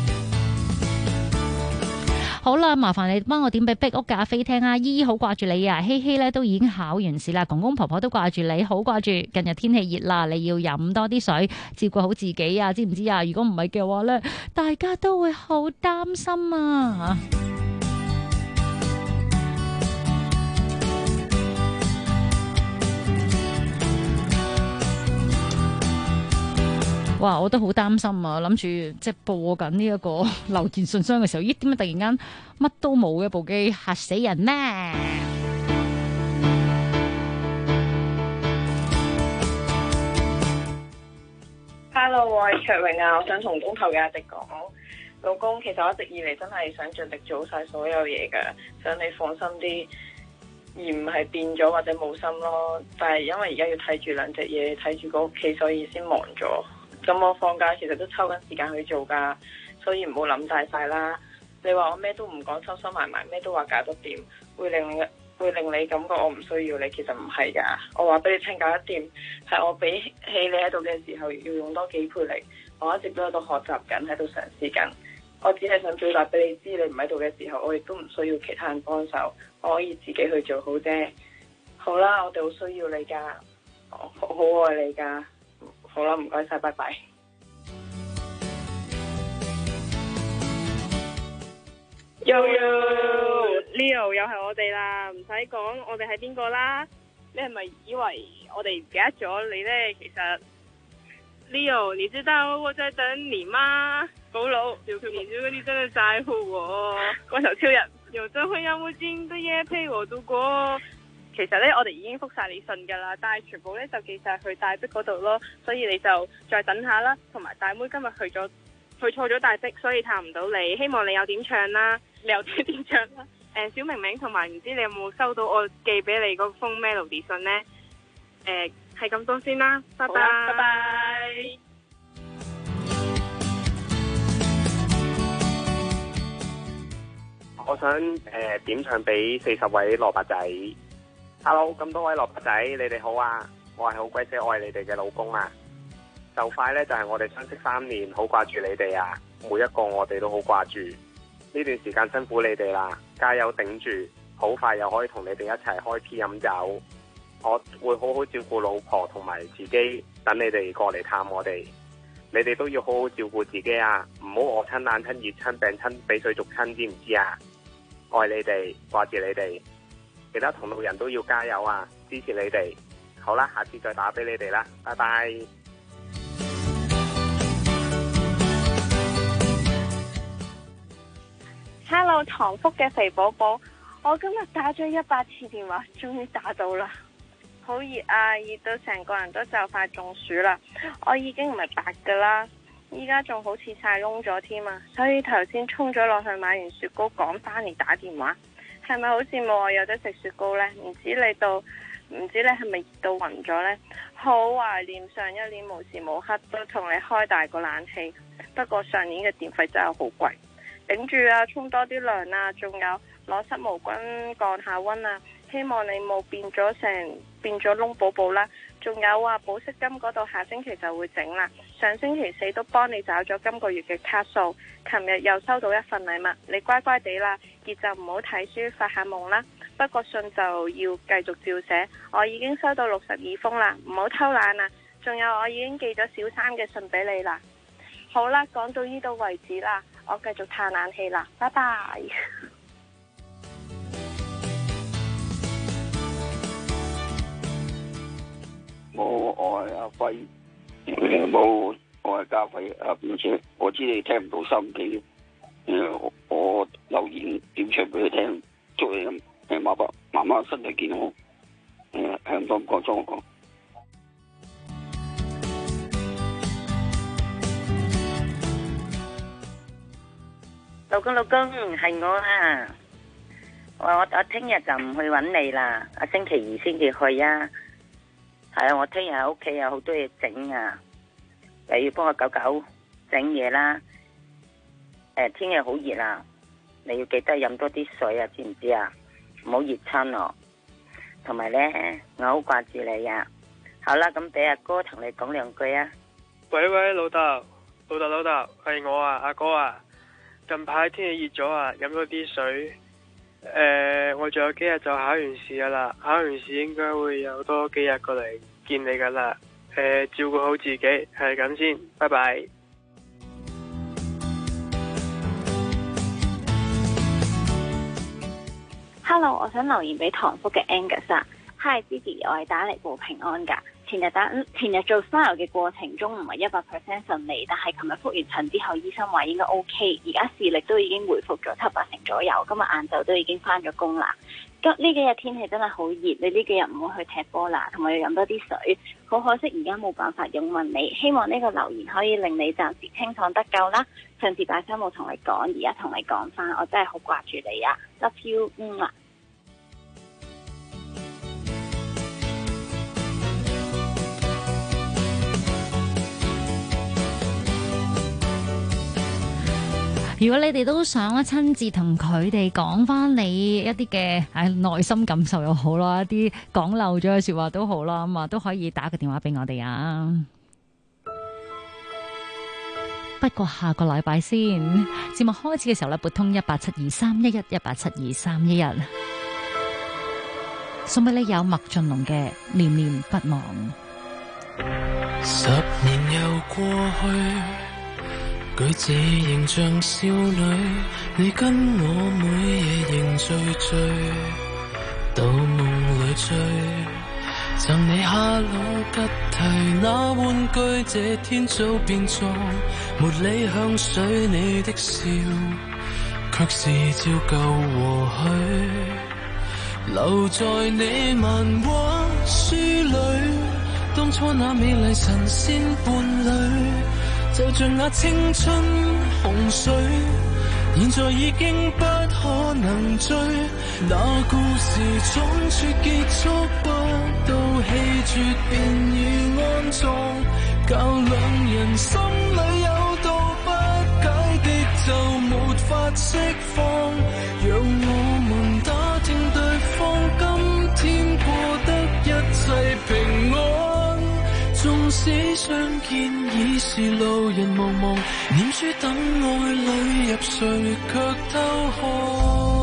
Speaker 2: 好啦，麻煩你幫我點俾壁屋嘅阿飛聽啊！姨姨好掛住你啊，希希咧都已經考完試啦，公公婆婆都掛住你，好掛住。近日天氣熱啦，你要飲多啲水，照顧好自己啊，知唔知啊？如果唔係嘅話咧，大家都會好擔心啊！哇！我都好擔心啊，諗住即係播緊呢一個留言信箱嘅時候，咦？點解突然間乜都冇嘅部機，嚇死人咩
Speaker 6: ？Hello， 我係卓榮啊，我想同東頭嘅阿迪講，老公，其實我一直以嚟真係想盡力做晒所有嘢噶，想你放心啲，而唔係變咗或者冇心咯。但係因為而家要睇住兩隻嘢，睇住個屋企，所以先忙咗。咁我放假其實都抽緊時間去做噶，所以唔好諗大晒啦。你話我咩都唔講，收收埋埋，咩都話搞得掂，會令你感覺我唔需要你，其實唔係噶。我話俾你聽，搞得掂係我比起你喺度嘅時候要用多幾倍力。我一直都喺度學習緊，喺度嘗試緊。我只係想表達俾你知，你唔喺度嘅時候，我亦都唔需要其他人幫手，我可以自己去做好啫。好啦，我哋好需要你噶，我好愛你噶。好啦，唔該晒，拜拜。
Speaker 10: Leo 又係我哋啦，唔使講我哋係邊個啦。你係咪以為我哋唔記得咗你呢？其實 Leo， 你知道我在等你嗎？狗佬，你如果你真的在乎我，光頭超人，有着會有無盡的夜陪我度過。其實咧，我哋已經覆晒你信噶啦，但係全部咧就寄晒去大碧嗰度咯，所以你就再等下啦。同埋大妹今日去錯咗大碧，所以探唔到你。希望你有點唱啦，你有點唱啦。小明明同埋唔知你有冇收到我寄俾你嗰封 melody 信呢？係咁多先啦，拜拜，拜拜。
Speaker 3: 我想點唱俾40位蘿蔔仔。Hello， 咁多位蘿蔔仔，你哋好啊！我係好鬼死愛你哋嘅老公啊！就快呢，就係我哋相識3年，好掛住你哋啊！每一個我哋都好掛住。呢段時間辛苦你哋啦，加油頂住！好快又可以同你哋一齊開 P 飲酒。我會好好照顧老婆同埋自己，等你哋過嚟探我哋。你哋都要好好照顧自己啊！唔好餓親、冷親、熱親、病親、俾水族親，知唔知啊？愛你哋，掛住你哋。其他同路人都要加油啊！支持你哋。好啦，下次再打俾你哋啦，拜拜。
Speaker 10: Hello， 唐福嘅肥寶寶，我今日打咗100次電話，終於打到啦。好熱啊，熱到成個人都就快中暑啦。我已經唔係白噶啦，依家仲好似晒窿咗添啊。所以頭先衝咗落去買完雪糕，趕翻嚟打電話。係咪好羨慕我有得食雪糕呢？唔知你係咪熱到暈咗呢？好懷念上一年無時無刻都同你開大個冷氣。不過上年嘅電費真係好貴，頂住啊，沖多啲涼啊，仲有攞濕毛巾降下溫啊。希望你冇變咗窿寶寶啦。仲有啊，保釋金嗰度下星期就會整啦。上星期4都幫你找咗今個月嘅卡數，琴日又收到一份禮物，你乖乖地啦，熱就唔好睇書發下夢啦。不過信就要繼續照寫。我已經收到62封啦，唔好偷懶啦。仲有我已經寄咗小三嘅信俾你啦。好啦，講到呢度為止啦，我繼續嘆冷氣啦，拜拜。
Speaker 5: 我係阿輝，我係家輝啊，並且我知你聽唔到收音機，我留言點唱俾佢聽，祝你媽媽身體健康，向多講咗我講。
Speaker 16: 老公係我啊！我聽日就唔去揾你啦，星期2先至去啊。係啊，我聽日喺屋企有好多嘢整啊，又要幫我狗整嘢啦。天氣好熱啊，你要記得飲多啲水啊，知唔知啊？唔好熱親我。同埋呢，我好掛住你啊。好啦，咁俾阿哥同你講2句啊。
Speaker 18: 喂，老豆，係我啊，阿哥啊。近排天氣熱咗啊，飲多啲水。我仲有幾日就考完試噶啦，考完試應該會有多幾日過嚟見你噶啦。照顧好自己，係咁先，拜拜。
Speaker 19: Hello， 我想留言俾唐福嘅 Angus 啊。Hi Didi， 我係打嚟報平安噶。前日做 smile 嘅過程中唔係100% 順利，但係琴日復完診之後，醫生話應該 OK， 而家視力都已經回復咗7-8成左右。今日晏晝都已經翻咗工啦。呢幾日天氣真係好熱，你呢幾日唔好去踢波啦，同埋要飲多啲水。好可惜而家冇辦法擁吻你，希望呢個留言可以令你暫時清爽得夠啦。上次大三冇同你講，而家同你講翻，我真係好掛住你啊 ，love you，啊。
Speaker 2: 如果你哋都想咧親自同佢哋講翻你一啲嘅內心感受又好啦，一啲講漏咗嘅說話都好啦，咁啊都可以打個電話俾我哋啊。不過下個禮拜先，節目開始嘅時候咧，撥通1872311 1872311，送俾你有麥浚龍嘅念念不忘。
Speaker 20: 10年又過去。舉止仍像少女，你跟我每夜仍醉醉，到夢裏追，贈你哈羅吉提那玩具，這天早變作茉莉香水，你的笑卻是照舊和煦，留在你漫畫書裏，當初那美麗神仙伴侶。就像那青春洪水，現在已經不可能追。那故事總說結束不到，氣絕便已安葬，教兩人心裏有道不解的就沒法釋放，讓相見已是路人茫茫，念書等愛侶入睡卻偷看。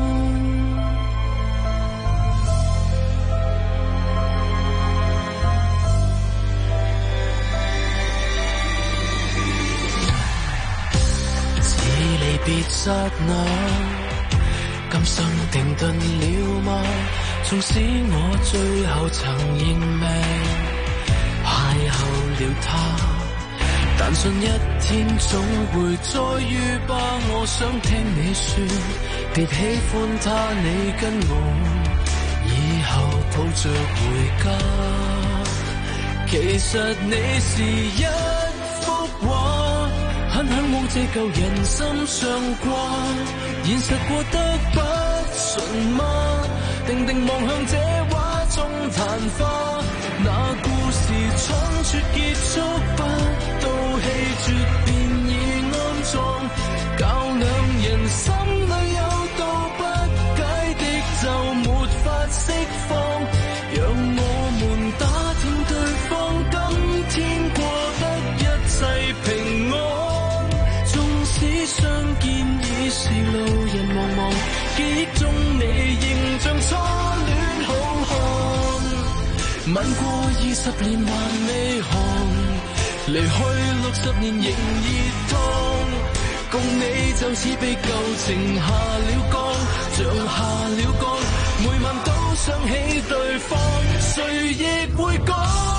Speaker 20: 別剎那，今生停頓了嗎？縱使我最後曾認命，邂逅了他，但信一天總會再遇吧。我想聽你說，別喜歡他，你跟我以後抱着回家。其實你是一幅畫，很向往這舊人心上掛，現實過得不順嗎？定定望向這畫中曇花，那故事倉促結束，不到氣絕便已安葬，教兩人心裏有道不解的就沒法釋放，讓我們打聽對方今天過得一切平安。相見已是路人茫茫，記憶中你仍像初戀好漢，吻過20年還未寒，離去60年仍熱燙，共你就似被舊情下了降，像下了降，每晚都想起對方，誰亦會講。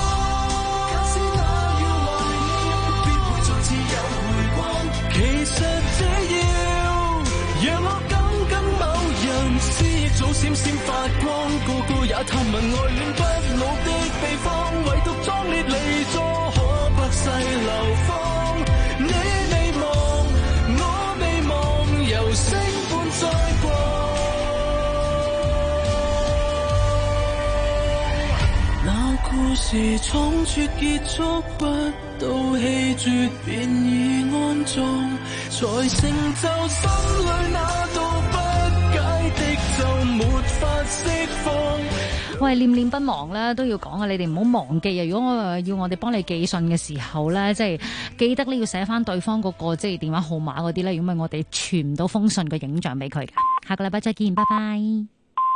Speaker 20: 其實這要讓我感緊某人，思憶早閃閃發光，個個也探問愛戀不老的秘方，唯獨壯烈離座可不細流芳。你未忘，我未忘，由星般再過。那故事倉促結束，不到氣絕便已安葬，才成就心裏那道不解的就沒法釋放。
Speaker 2: 喂，念念不忘咧都要講啊！你哋唔好忘記啊！如果要我哋幫你寄信嘅時候咧，即係記得呢要寫翻對方嗰個即係電話號碼嗰啲咧，如果唔係我哋傳唔到封信嘅影像俾佢嘅。下個禮拜再見，拜拜。